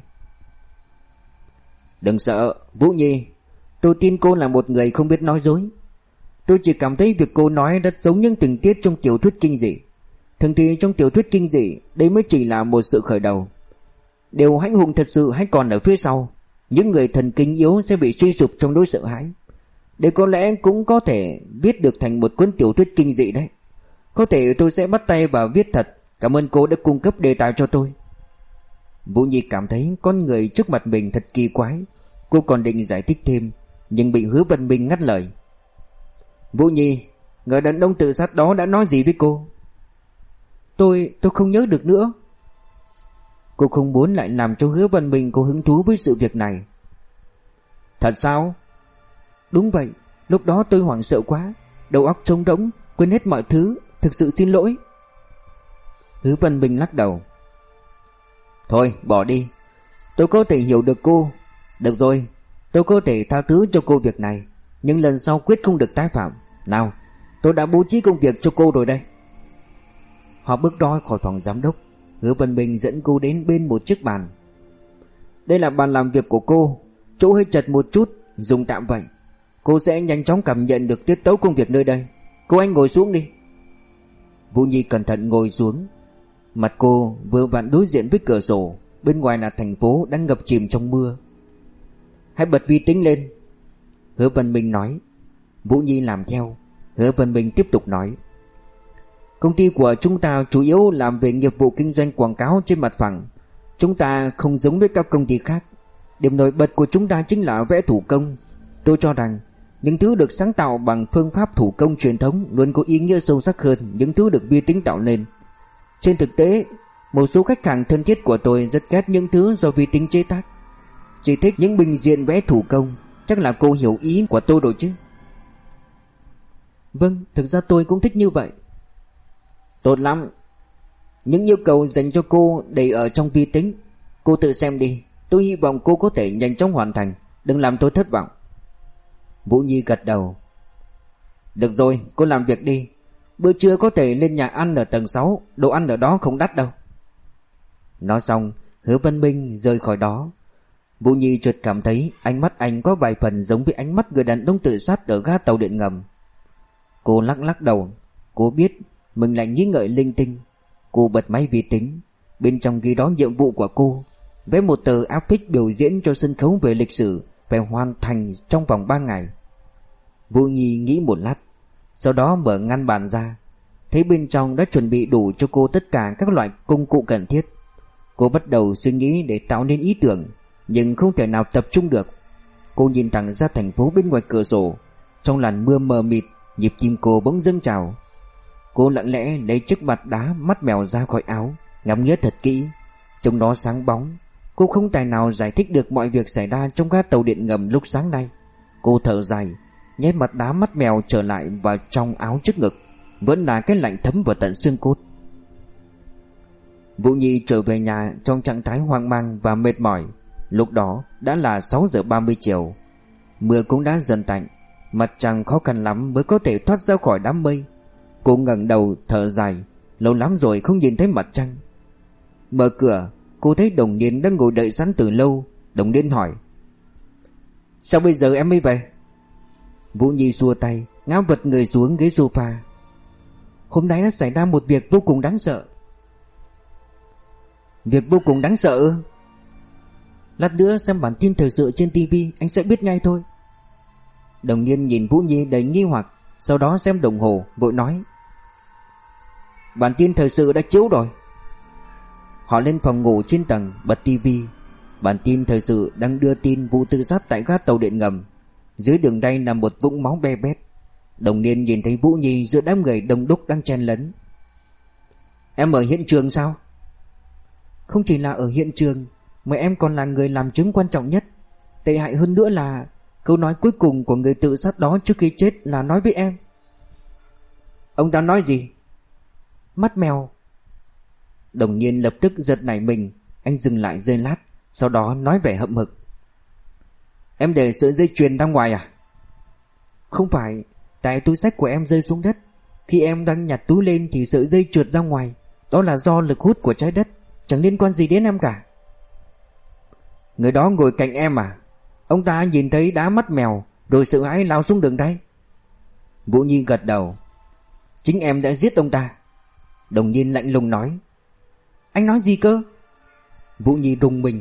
"Đừng sợ, Vũ Nhi. Tôi tin cô là một người không biết nói dối. Tôi chỉ cảm thấy việc cô nói rất giống những tình tiết trong tiểu thuyết kinh dị. Thường thì trong tiểu thuyết kinh dị, đây mới chỉ là một sự khởi đầu. Điều hãnh hùng thật sự hãy còn ở phía sau. Những người thần kinh yếu sẽ bị suy sụp trong nỗi sợ hãi. Đây có lẽ cũng có thể viết được thành một cuốn tiểu thuyết kinh dị đấy. Có thể tôi sẽ bắt tay vào viết thật. Cảm ơn cô đã cung cấp đề tài cho tôi." Vũ Nhi cảm thấy con người trước mặt mình thật kỳ quái. Cô còn định giải thích thêm, nhưng bị Hứa Văn Minh ngắt lời. "Vũ Nhi, người đàn ông tự sát đó đã nói gì với cô?" Tôi, tôi không nhớ được nữa." Cô không muốn lại làm cho Hứa Văn Minh có hứng thú với sự việc này. "Thật sao?" "Đúng vậy, lúc đó tôi hoảng sợ quá, đầu óc trống rỗng, quên hết mọi thứ, thực sự xin lỗi." Hứa Văn Minh lắc đầu. "Thôi bỏ đi, tôi có thể hiểu được cô. Được rồi, Tôi có thể tha thứ cho cô việc này, nhưng lần sau quyết không được tái phạm. Nào, tôi đã bố trí công việc cho cô rồi đây. Họ bước ra khỏi phòng giám đốc. Hứa Văn Minh dẫn cô đến bên một chiếc bàn. Đây là bàn làm việc của cô, chỗ hơi chật một chút, dùng tạm vậy. Cô sẽ nhanh chóng cảm nhận được tiết tấu công việc nơi đây. Cô anh ngồi xuống đi. Vũ Nhi cẩn thận ngồi xuống. Mặt cô vừa vặn đối diện với cửa sổ. Bên ngoài là thành phố đang ngập chìm trong mưa. Hãy bật vi tính lên, Hứa Văn Minh nói. Vũ Nhi làm theo. Hứa Văn Minh tiếp tục nói. Công ty của chúng ta chủ yếu làm về nghiệp vụ kinh doanh quảng cáo trên mặt phẳng. Chúng ta không giống với các công ty khác. Điểm nổi bật của chúng ta chính là vẽ thủ công. Tôi cho rằng những thứ được sáng tạo bằng phương pháp thủ công truyền thống luôn có ý nghĩa sâu sắc hơn những thứ được vi tính tạo nên. Trên thực tế, một số khách hàng thân thiết của tôi rất ghét những thứ do vi tính chế tác, chỉ thích những bình diện vẽ thủ công. Chắc là cô hiểu ý của tôi rồi chứ? Vâng, thực ra tôi cũng thích như vậy. Tốt lắm. Những yêu cầu dành cho cô đầy ở trong vi tính. Cô tự xem đi. Tôi hy vọng cô có thể nhanh chóng hoàn thành. Đừng làm tôi thất vọng. Vũ Nhi gật đầu. Được rồi, cô làm việc đi. Bữa trưa có thể lên nhà ăn ở tầng sáu. Đồ ăn ở đó không đắt đâu. Nói xong, Hứa Văn Minh rời khỏi đó. Vũ Nhi chợt cảm thấy ánh mắt anh có vài phần giống với ánh mắt người đàn ông tự sát ở ga tàu điện ngầm. Cô lắc lắc đầu. Cô biết mình lại nghĩ ngợi linh tinh. Cô bật máy vi tính. Bên trong ghi đó nhiệm vụ của cô: vẽ một tờ áp phích biểu diễn cho sân khấu về lịch sử, phải hoàn thành trong vòng ba ngày. Vũ Nhi nghĩ một lát, sau đó mở ngăn bàn ra, thấy bên trong đã chuẩn bị đủ cho cô tất cả các loại công cụ cần thiết. Cô bắt đầu suy nghĩ để tạo nên ý tưởng, nhưng không thể nào tập trung được. Cô nhìn thẳng ra thành phố bên ngoài cửa sổ. Trong làn mưa mờ mịt, nhịp tim cô bỗng dâng trào. Cô lặng lẽ lấy chiếc mặt đá mắt mèo ra khỏi áo, ngắm nghía thật kỹ. Trông nó sáng bóng. Cô không tài nào giải thích được mọi việc xảy ra trong ga tàu điện ngầm lúc sáng nay. Cô thở dài, nhét mặt đá mắt mèo trở lại vào trong áo trước ngực. Vẫn là cái lạnh thấm vào tận xương cốt. Vũ Nhi trở về nhà trong trạng thái hoang mang và mệt mỏi. Lúc đó đã là sáu giờ ba mươi chiều. Mưa cũng đã dần tạnh. Mặt trăng khó khăn lắm mới có thể thoát ra khỏi đám mây. Cô ngẩng đầu thở dài. Lâu lắm rồi không nhìn thấy mặt trăng. Mở cửa, cô thấy Đồng Niên đang ngồi đợi sẵn từ lâu. Đồng Niên hỏi: sao bây giờ em mới về? Vũ Nhi xua tay, ngã vật người xuống ghế sofa. Hôm nay đã xảy ra một việc vô cùng đáng sợ. Việc vô cùng đáng sợ? Lát nữa xem bản tin thời sự trên tivi anh sẽ biết ngay thôi. Đồng Niên nhìn Vũ Nhi đầy nghi hoặc, sau đó xem đồng hồ vội nói: bản tin thời sự đã chiếu rồi. Họ lên phòng ngủ trên tầng bật tivi. Bản tin thời sự đang đưa tin vụ tự sát tại ga tàu điện ngầm. Dưới đường ray là một vũng máu be bét. Đồng Niên nhìn thấy Vũ Nhi giữa đám người đông đúc đang chen lấn. Em ở hiện trường sao? Không chỉ là ở hiện trường, mà em còn là người làm chứng quan trọng nhất. Tệ hại hơn nữa là câu nói cuối cùng của người tự sát đó trước khi chết là nói với em. Ông ta nói gì? Mắt mèo. Đồng Niên lập tức giật nảy mình. Anh dừng lại giây lát, sau đó nói vẻ hậm hực: em để sợi dây chuyền ra ngoài à? Không phải, tại túi xách của em rơi xuống đất. Khi em đang nhặt túi lên thì sợi dây trượt ra ngoài. Đó là do lực hút của trái đất, chẳng liên quan gì đến em cả. Người đó ngồi cạnh em à? Ông ta nhìn thấy đá mắt mèo rồi sợ hãi lao xuống đường đây. Vũ Nhi gật đầu. Chính em đã giết ông ta. Đồng Niên lạnh lùng nói. Anh nói gì cơ? Vũ Nhi rùng mình.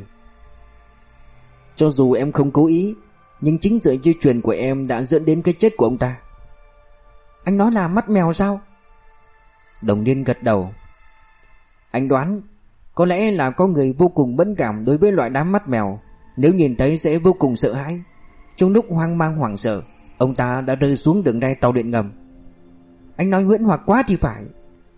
Cho dù em không cố ý, nhưng chính sợi dây chuyền của em đã dẫn đến cái chết của ông ta. Anh nói là mắt mèo sao? Đồng Niên gật đầu. Anh đoán có lẽ là có người vô cùng mẫn cảm đối với loại đám mắt mèo. Nếu nhìn thấy sẽ vô cùng sợ hãi. Trong lúc hoang mang hoảng sợ, ông ta đã rơi xuống đường ray tàu điện ngầm. Anh nói huyễn hoặc quá thì phải.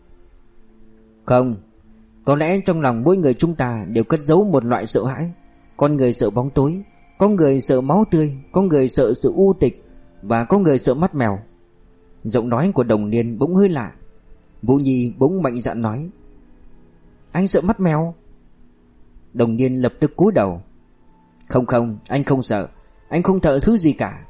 Không, có lẽ trong lòng mỗi người chúng ta đều cất giấu một loại sợ hãi. Con người sợ bóng tối, có người sợ máu tươi, có người sợ sự u tịch, và có người sợ mắt mèo. Giọng nói của Đồng Niên bỗng hơi lạ. Vũ Nhi bỗng mạnh dạn nói: anh sợ mắt mèo? Đồng Niên lập tức cúi đầu. Không không, anh không sợ. Anh không thợ thứ gì cả.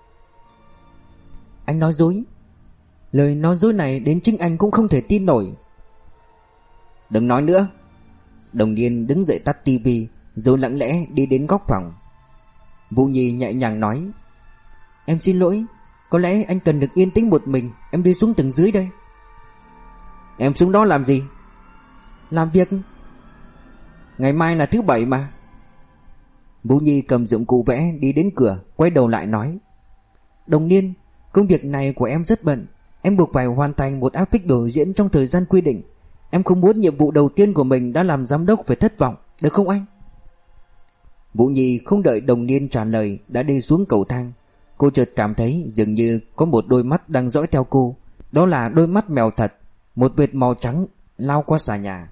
Anh nói dối. Lời nói dối này đến chính anh cũng không thể tin nổi. Đừng nói nữa. Đồng Niên đứng dậy tắt tivi rồi lặng lẽ đi đến góc phòng. Vũ Nhi nhẹ nhàng nói: Em xin lỗi, có lẽ anh cần được yên tĩnh một mình. Em đi xuống tầng dưới đây. Em xuống đó làm gì? Làm việc. Ngày mai là thứ bảy mà. Vũ Nhi cầm dụng cụ vẽ đi đến cửa, quay đầu lại nói: Đồng Niên, công việc này của em rất bận. Em buộc phải hoàn thành một áp phích biểu diễn trong thời gian quy định. Em không muốn nhiệm vụ đầu tiên của mình đã làm giám đốc phải thất vọng, được không anh? Vũ Nhi không đợi Đồng Niên trả lời đã đi xuống cầu thang. Cô chợt cảm thấy dường như có một đôi mắt đang dõi theo cô. Đó là đôi mắt mèo thật, một vệt màu trắng lao qua xà nhà.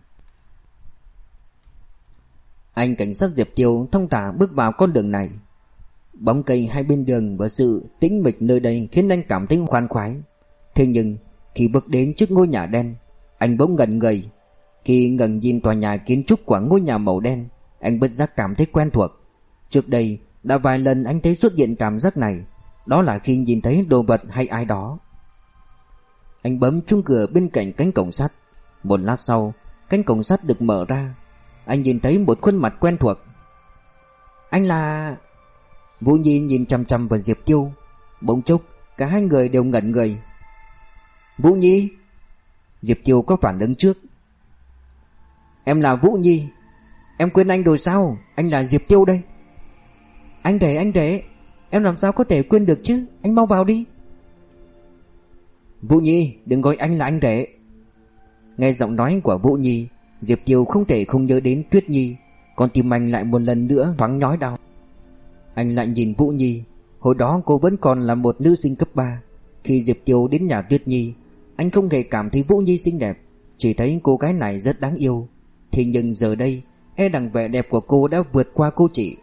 Anh cảnh sát Diệp Tiêu thong thả bước vào con đường này. Bóng cây hai bên đường và sự tĩnh mịch nơi đây khiến anh cảm thấy khoan khoái. Thế nhưng khi bước đến trước ngôi nhà đen, anh bỗng ngẩn người. Khi ngẩng nhìn tòa nhà kiến trúc của ngôi nhà màu đen, anh bất giác cảm thấy quen thuộc. Trước đây đã vài lần anh thấy xuất hiện cảm giác này. Đó là khi nhìn thấy đồ vật hay ai đó. Anh bấm chuông cửa bên cạnh cánh cổng sắt. Một lát sau, cánh cổng sắt được mở ra. Anh nhìn thấy một khuôn mặt quen thuộc. Anh là... Vũ Nhi nhìn chằm chằm vào Diệp Tiêu. Bỗng chốc cả hai người đều ngẩn người. Vũ Nhi. Diệp Tiêu có phản ứng trước. Em là Vũ Nhi. Em quên anh rồi sao? Anh là Diệp Tiêu đây. Anh Rể, anh Rể, em làm sao có thể quên được chứ? Anh mau vào đi. Vũ Nhi, đừng gọi anh là anh Rể. Nghe giọng nói của Vũ Nhi, Diệp Tiêu không thể không nhớ đến Tuyết Nhi. Còn tim anh lại một lần nữa thoáng nhói đau. Anh lại nhìn Vũ Nhi. Hồi đó cô vẫn còn là một nữ sinh cấp ba. Khi Diệp Tiêu đến nhà Tuyết Nhi, anh không hề cảm thấy Vũ Nhi xinh đẹp, chỉ thấy cô gái này rất đáng yêu. Thế nhưng giờ đây, e rằng vẻ đẹp của cô đã vượt qua cô chị.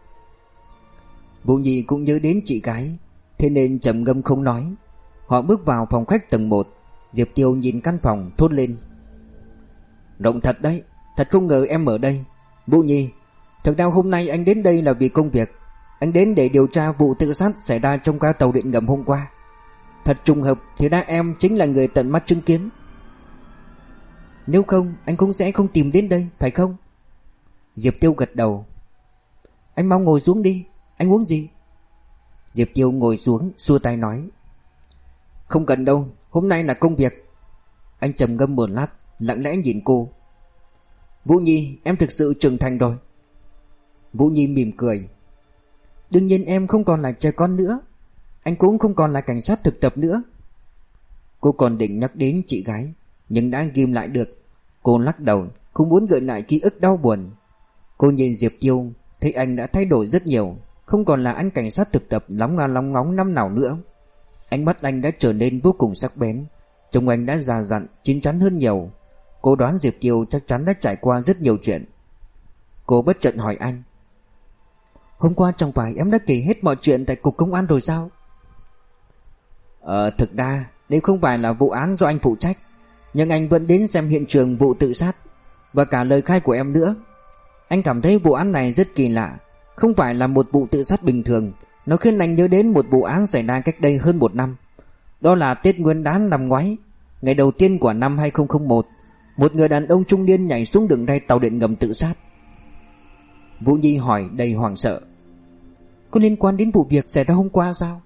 Vũ Nhi cũng nhớ đến chị gái, thế nên trầm ngâm không nói. Họ bước vào phòng khách tầng một. Diệp Tiêu nhìn căn phòng thốt lên: Rộng thật đấy, thật không ngờ em ở đây. Vũ Nhi, thực ra hôm nay anh đến đây là vì công việc. Anh đến để điều tra vụ tự sát xảy ra trong ga tàu điện ngầm hôm qua. Thật trùng hợp thì ra em chính là người tận mắt chứng kiến. Nếu không anh cũng sẽ không tìm đến đây, phải không? Diệp Tiêu gật đầu. Anh mau ngồi xuống đi. Anh uống gì? Diệp Tiêu ngồi xuống xua tay nói: Không cần đâu, hôm nay là công việc. Anh trầm ngâm một lát, lặng lẽ nhìn cô. Vũ Nhi, em thực sự trưởng thành rồi. Vũ Nhi mỉm cười. Đương nhiên em không còn là trẻ con nữa. Anh cũng không còn là cảnh sát thực tập nữa. Cô còn định nhắc đến chị gái, nhưng đã ghim lại được. Cô lắc đầu, không muốn gợi lại ký ức đau buồn. Cô nhìn Diệp Tiêu, thấy anh đã thay đổi rất nhiều, không còn là anh cảnh sát thực tập lóng nga lóng ngóng năm nào nữa. Ánh mắt anh đã trở nên vô cùng sắc bén, trông anh đã già dặn, chín chắn hơn nhiều. Cô đoán Diệp Tiêu chắc chắn đã trải qua rất nhiều chuyện. Cô bất chợt hỏi anh: Hôm qua chẳng phải em đã kể hết mọi chuyện tại cục công an rồi sao? Ờ, thực ra đây không phải là vụ án do anh phụ trách, nhưng anh vẫn đến xem hiện trường vụ tự sát, và cả lời khai của em nữa. Anh cảm thấy vụ án này rất kỳ lạ, không phải là một vụ tự sát bình thường. Nó khiến anh nhớ đến một vụ án xảy ra cách đây hơn một năm. Đó là Tết Nguyên đán năm ngoái, ngày đầu tiên của năm hai không không một. Một người đàn ông trung niên nhảy xuống đường ray tàu điện ngầm tự sát. Vũ Nhi hỏi đầy hoảng sợ: Có liên quan đến vụ việc xảy ra hôm qua sao?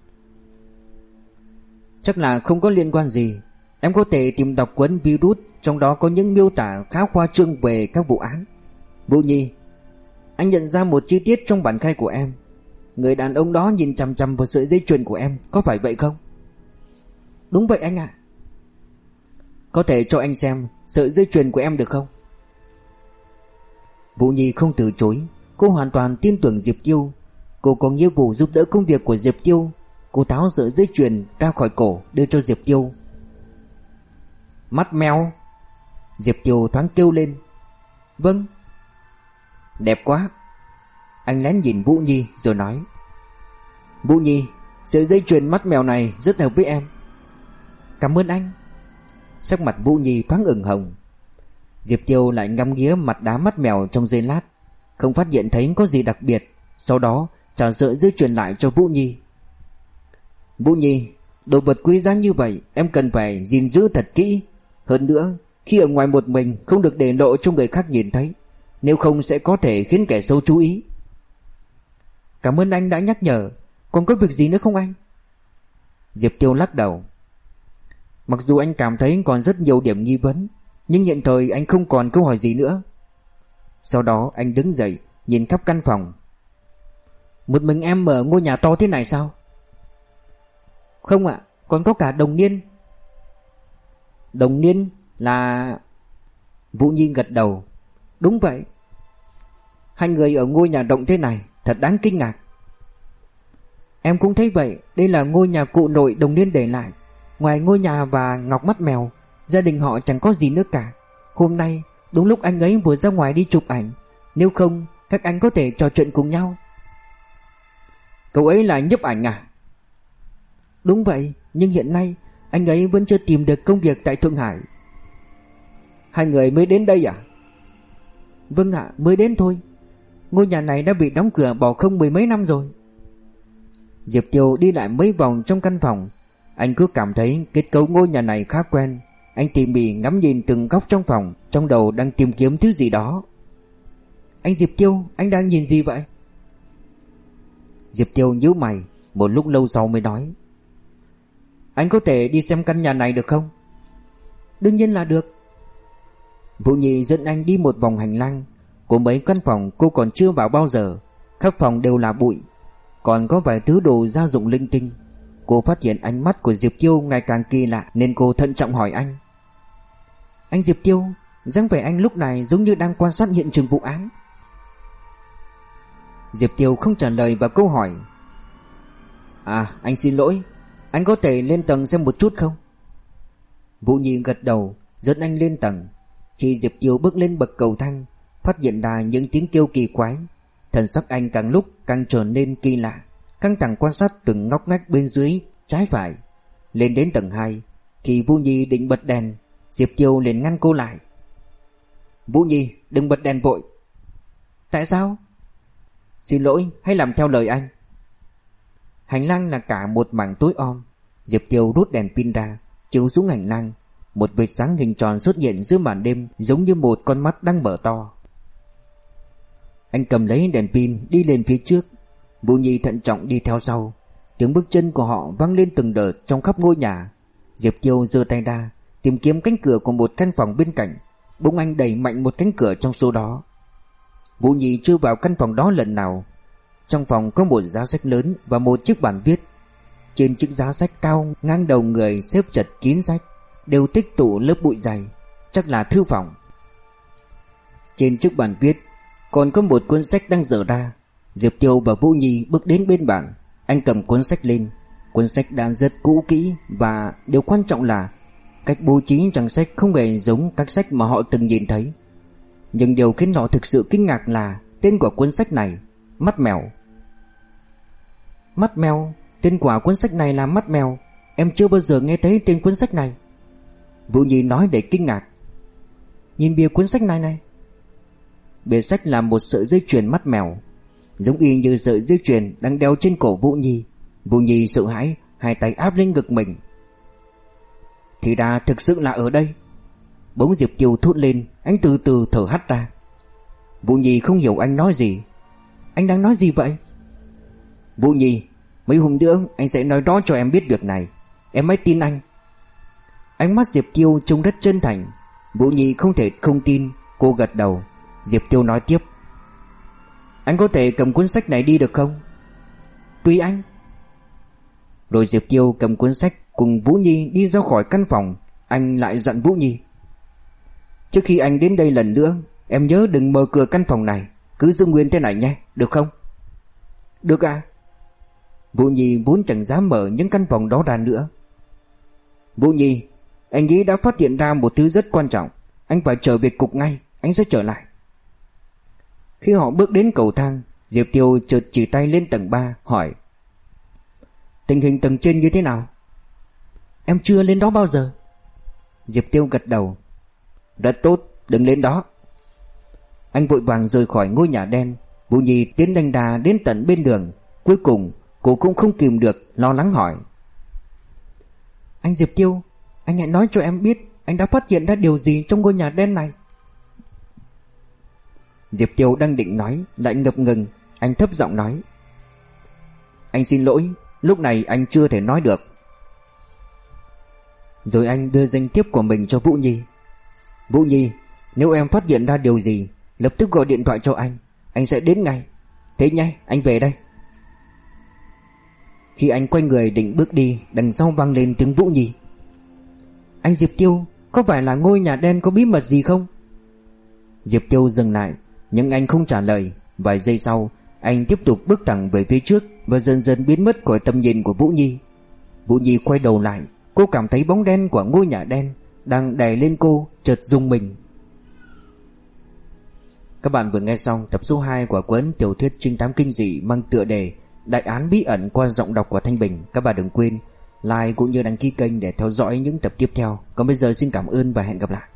Chắc là không có liên quan gì. Em có thể tìm đọc cuốn Virus, trong đó có những miêu tả khá khoa trương về các vụ án. Vũ Nhi, anh nhận ra một chi tiết trong bản khai của em. Người đàn ông đó nhìn chằm chằm vào sợi dây chuyền của em, có phải vậy không? Đúng vậy anh ạ. Có thể cho anh xem sợi dây chuyền của em được không? Vũ Nhi không từ chối. Cô hoàn toàn tin tưởng Diệp Tiêu. Cô có nghĩa vụ giúp đỡ công việc của Diệp Tiêu. Cô tháo sợi dây chuyền ra khỏi cổ, đưa cho Diệp Tiêu. Mắt mèo. Diệp Tiêu thoáng kêu lên. Vâng. Đẹp quá. Anh lén nhìn Vũ Nhi rồi nói: Vũ Nhi, sợi dây chuyền mắt mèo này rất hợp với em. Cảm ơn anh. Sắc mặt Vũ Nhi thoáng ửng hồng. Diệp Tiêu lại ngắm nghía mặt đá mắt mèo trong giây lát, không phát hiện thấy có gì đặc biệt. Sau đó chả sợ dây truyền lại cho Vũ Nhi. Vũ Nhi, đồ vật quý giá như vậy em cần phải gìn giữ thật kỹ. Hơn nữa, khi ở ngoài một mình không được để lộ cho người khác nhìn thấy, nếu không sẽ có thể khiến kẻ xấu chú ý. Cảm ơn anh đã nhắc nhở. Còn có việc gì nữa không anh? Diệp Tiêu lắc đầu. Mặc dù anh cảm thấy còn rất nhiều điểm nghi vấn, nhưng hiện thời anh không còn câu hỏi gì nữa. Sau đó anh đứng dậy, nhìn khắp căn phòng. Một mình em ở ngôi nhà to thế này sao? Không ạ, còn có cả Đồng Niên. Đồng Niên là... Vũ Nhi gật đầu. Đúng vậy. Hai người ở ngôi nhà rộng thế này thật đáng kinh ngạc. Em cũng thấy vậy. Đây là ngôi nhà cụ nội Đồng Niên để lại. Ngoài ngôi nhà và ngọc mắt mèo, gia đình họ chẳng có gì nữa cả. Hôm nay đúng lúc anh ấy vừa ra ngoài đi chụp ảnh. Nếu không các anh có thể trò chuyện cùng nhau. Cậu ấy là nhiếp ảnh à? Đúng vậy, nhưng hiện nay anh ấy vẫn chưa tìm được công việc tại Thượng Hải. Hai người mới đến đây à? Vâng ạ, mới đến thôi. Ngôi nhà này đã bị đóng cửa bỏ không mười mấy năm rồi. Diệp Tiêu đi lại mấy vòng trong căn phòng. Anh cứ cảm thấy kết cấu ngôi nhà này khá quen. Anh tỉ mỉ ngắm nhìn từng góc trong phòng, trong đầu đang tìm kiếm thứ gì đó. Anh Diệp Tiêu, anh đang nhìn gì vậy? Diệp Tiêu nhíu mày, một lúc lâu sau mới nói. Anh có thể đi xem căn nhà này được không? Đương nhiên là được. Vũ Nhi dẫn anh đi một vòng hành lang. Có mấy căn phòng cô còn chưa vào bao giờ. Khắp phòng đều là bụi, còn có vài thứ đồ gia dụng linh tinh. Cô phát hiện ánh mắt của Diệp Tiêu ngày càng kỳ lạ, nên cô thận trọng hỏi anh. Anh Diệp Tiêu, dáng vẻ anh lúc này giống như đang quan sát hiện trường vụ án. Diệp Tiêu không trả lời vào câu hỏi. À, anh xin lỗi. Anh có thể lên tầng xem một chút không? Vũ Nhi gật đầu, dẫn anh lên tầng. Khi Diệp Tiêu bước lên bậc cầu thang, phát hiện ra những tiếng kêu kỳ quái. Thần sắc anh càng lúc càng trở nên kỳ lạ, căng thẳng quan sát từng ngóc ngách bên dưới, trái phải. Lên đến tầng hai, khi Vũ Nhi định bật đèn, Diệp Tiêu liền ngăn cô lại. Vũ Nhi, đừng bật đèn vội. Tại sao? Xin lỗi, hãy làm theo lời anh. Hành lang là cả một mảng tối om. Diệp Tiêu rút đèn pin ra, chiếu xuống hành lang. Một vệt sáng hình tròn xuất hiện giữa màn đêm, giống như một con mắt đang mở to. Anh cầm lấy đèn pin đi lên phía trước. Vũ Nhi thận trọng đi theo sau. Tiếng bước chân của họ vang lên từng đợt trong khắp ngôi nhà. Diệp Tiêu giơ tay ra tìm kiếm cánh cửa của một căn phòng bên cạnh. Bỗng anh đẩy mạnh một cánh cửa trong số đó. Vũ Nhi chưa vào căn phòng đó lần nào. Trong phòng có một giá sách lớn và một chiếc bàn viết. Trên chiếc giá sách cao ngang đầu người xếp chật kín sách, đều tích tụ lớp bụi dày, chắc là thư phòng. Trên chiếc bàn viết còn có một cuốn sách đang dở ra. Diệp Tiêu và Vũ Nhi bước đến bên bàn. Anh cầm cuốn sách lên. Cuốn sách đang rất cũ kỹ, và điều quan trọng là cách bố trí trang sách không hề giống các sách mà họ từng nhìn thấy. Nhưng điều khiến họ thực sự kinh ngạc là tên của cuốn sách này, Mắt Mèo. Mắt Mèo? Tên của cuốn sách này là Mắt Mèo. Em chưa bao giờ nghe thấy tên cuốn sách này. Vũ Nhi nói để kinh ngạc. Nhìn bìa cuốn sách này này. Bìa sách là một sợi dây chuyền mắt mèo, giống y như sợi dây chuyền đang đeo trên cổ Vũ Nhi. Vũ Nhi sợ hãi, hai tay áp lên ngực mình. Thì ra thực sự là ở đây. Bỗng Diệp Tiêu thốt lên. Anh từ từ thở hắt ra. Vũ Nhi không hiểu anh nói gì. Anh đang nói gì vậy? Vũ Nhi, mấy hôm nữa anh sẽ nói rõ cho em biết việc này. Em hãy tin anh. Ánh mắt Diệp Tiêu trông rất chân thành. Vũ Nhi không thể không tin. Cô gật đầu. Diệp Tiêu nói tiếp. Anh có thể cầm cuốn sách này đi được không? Tùy anh. Rồi Diệp Tiêu cầm cuốn sách cùng Vũ Nhi đi ra khỏi căn phòng. Anh lại dặn Vũ Nhi. Trước khi anh đến đây lần nữa, em nhớ đừng mở cửa căn phòng này, cứ giữ nguyên thế này nhé, được không? Được à? Vũ Nhi vốn chẳng dám mở những căn phòng đó ra nữa. Vũ Nhi, anh nghĩ đã phát hiện ra một thứ rất quan trọng. Anh phải trở về cục ngay. Anh sẽ trở lại. Khi họ bước đến cầu thang, Diệp Tiêu chợt chỉ tay lên tầng ba, hỏi. Tình hình tầng trên như thế nào? Em chưa lên đó bao giờ. Diệp Tiêu gật đầu. Rất tốt, đừng lên đó. Anh vội vàng rời khỏi ngôi nhà đen. Vũ Nhi tiến đanh đà đến tận bên đường. Cuối cùng cô cũng không kìm được lo lắng hỏi: Anh Diệp Tiêu, anh hãy nói cho em biết anh đã phát hiện ra điều gì trong ngôi nhà đen này. Diệp Tiêu đang định nói lại ngập ngừng. Anh thấp giọng nói: Anh xin lỗi, lúc này anh chưa thể nói được. Rồi anh đưa danh thiếp của mình cho Vũ Nhi. Vũ Nhi, nếu em phát hiện ra điều gì, lập tức gọi điện thoại cho anh, anh sẽ đến ngay. Thế nhé, anh về đây. Khi anh quay người định bước đi, đằng sau vang lên tiếng Vũ Nhi: Anh Diệp Tiêu, có phải là ngôi nhà đen có bí mật gì không? Diệp Tiêu dừng lại, nhưng anh không trả lời. Vài giây sau, anh tiếp tục bước thẳng về phía trước và dần dần biến mất khỏi tầm nhìn của Vũ Nhi. Vũ Nhi quay đầu lại, cô cảm thấy bóng đen của ngôi nhà đen đang đè lên cô, chợt rùng mình. Các bạn vừa nghe xong tập số hai của cuốn tiểu thuyết trinh thám kinh dị mang tựa đề Đại án bí ẩn qua giọng đọc của Thanh Bình. Các bạn đừng quên like cũng như đăng ký kênh để theo dõi những tập tiếp theo. Còn bây giờ xin cảm ơn và hẹn gặp lại.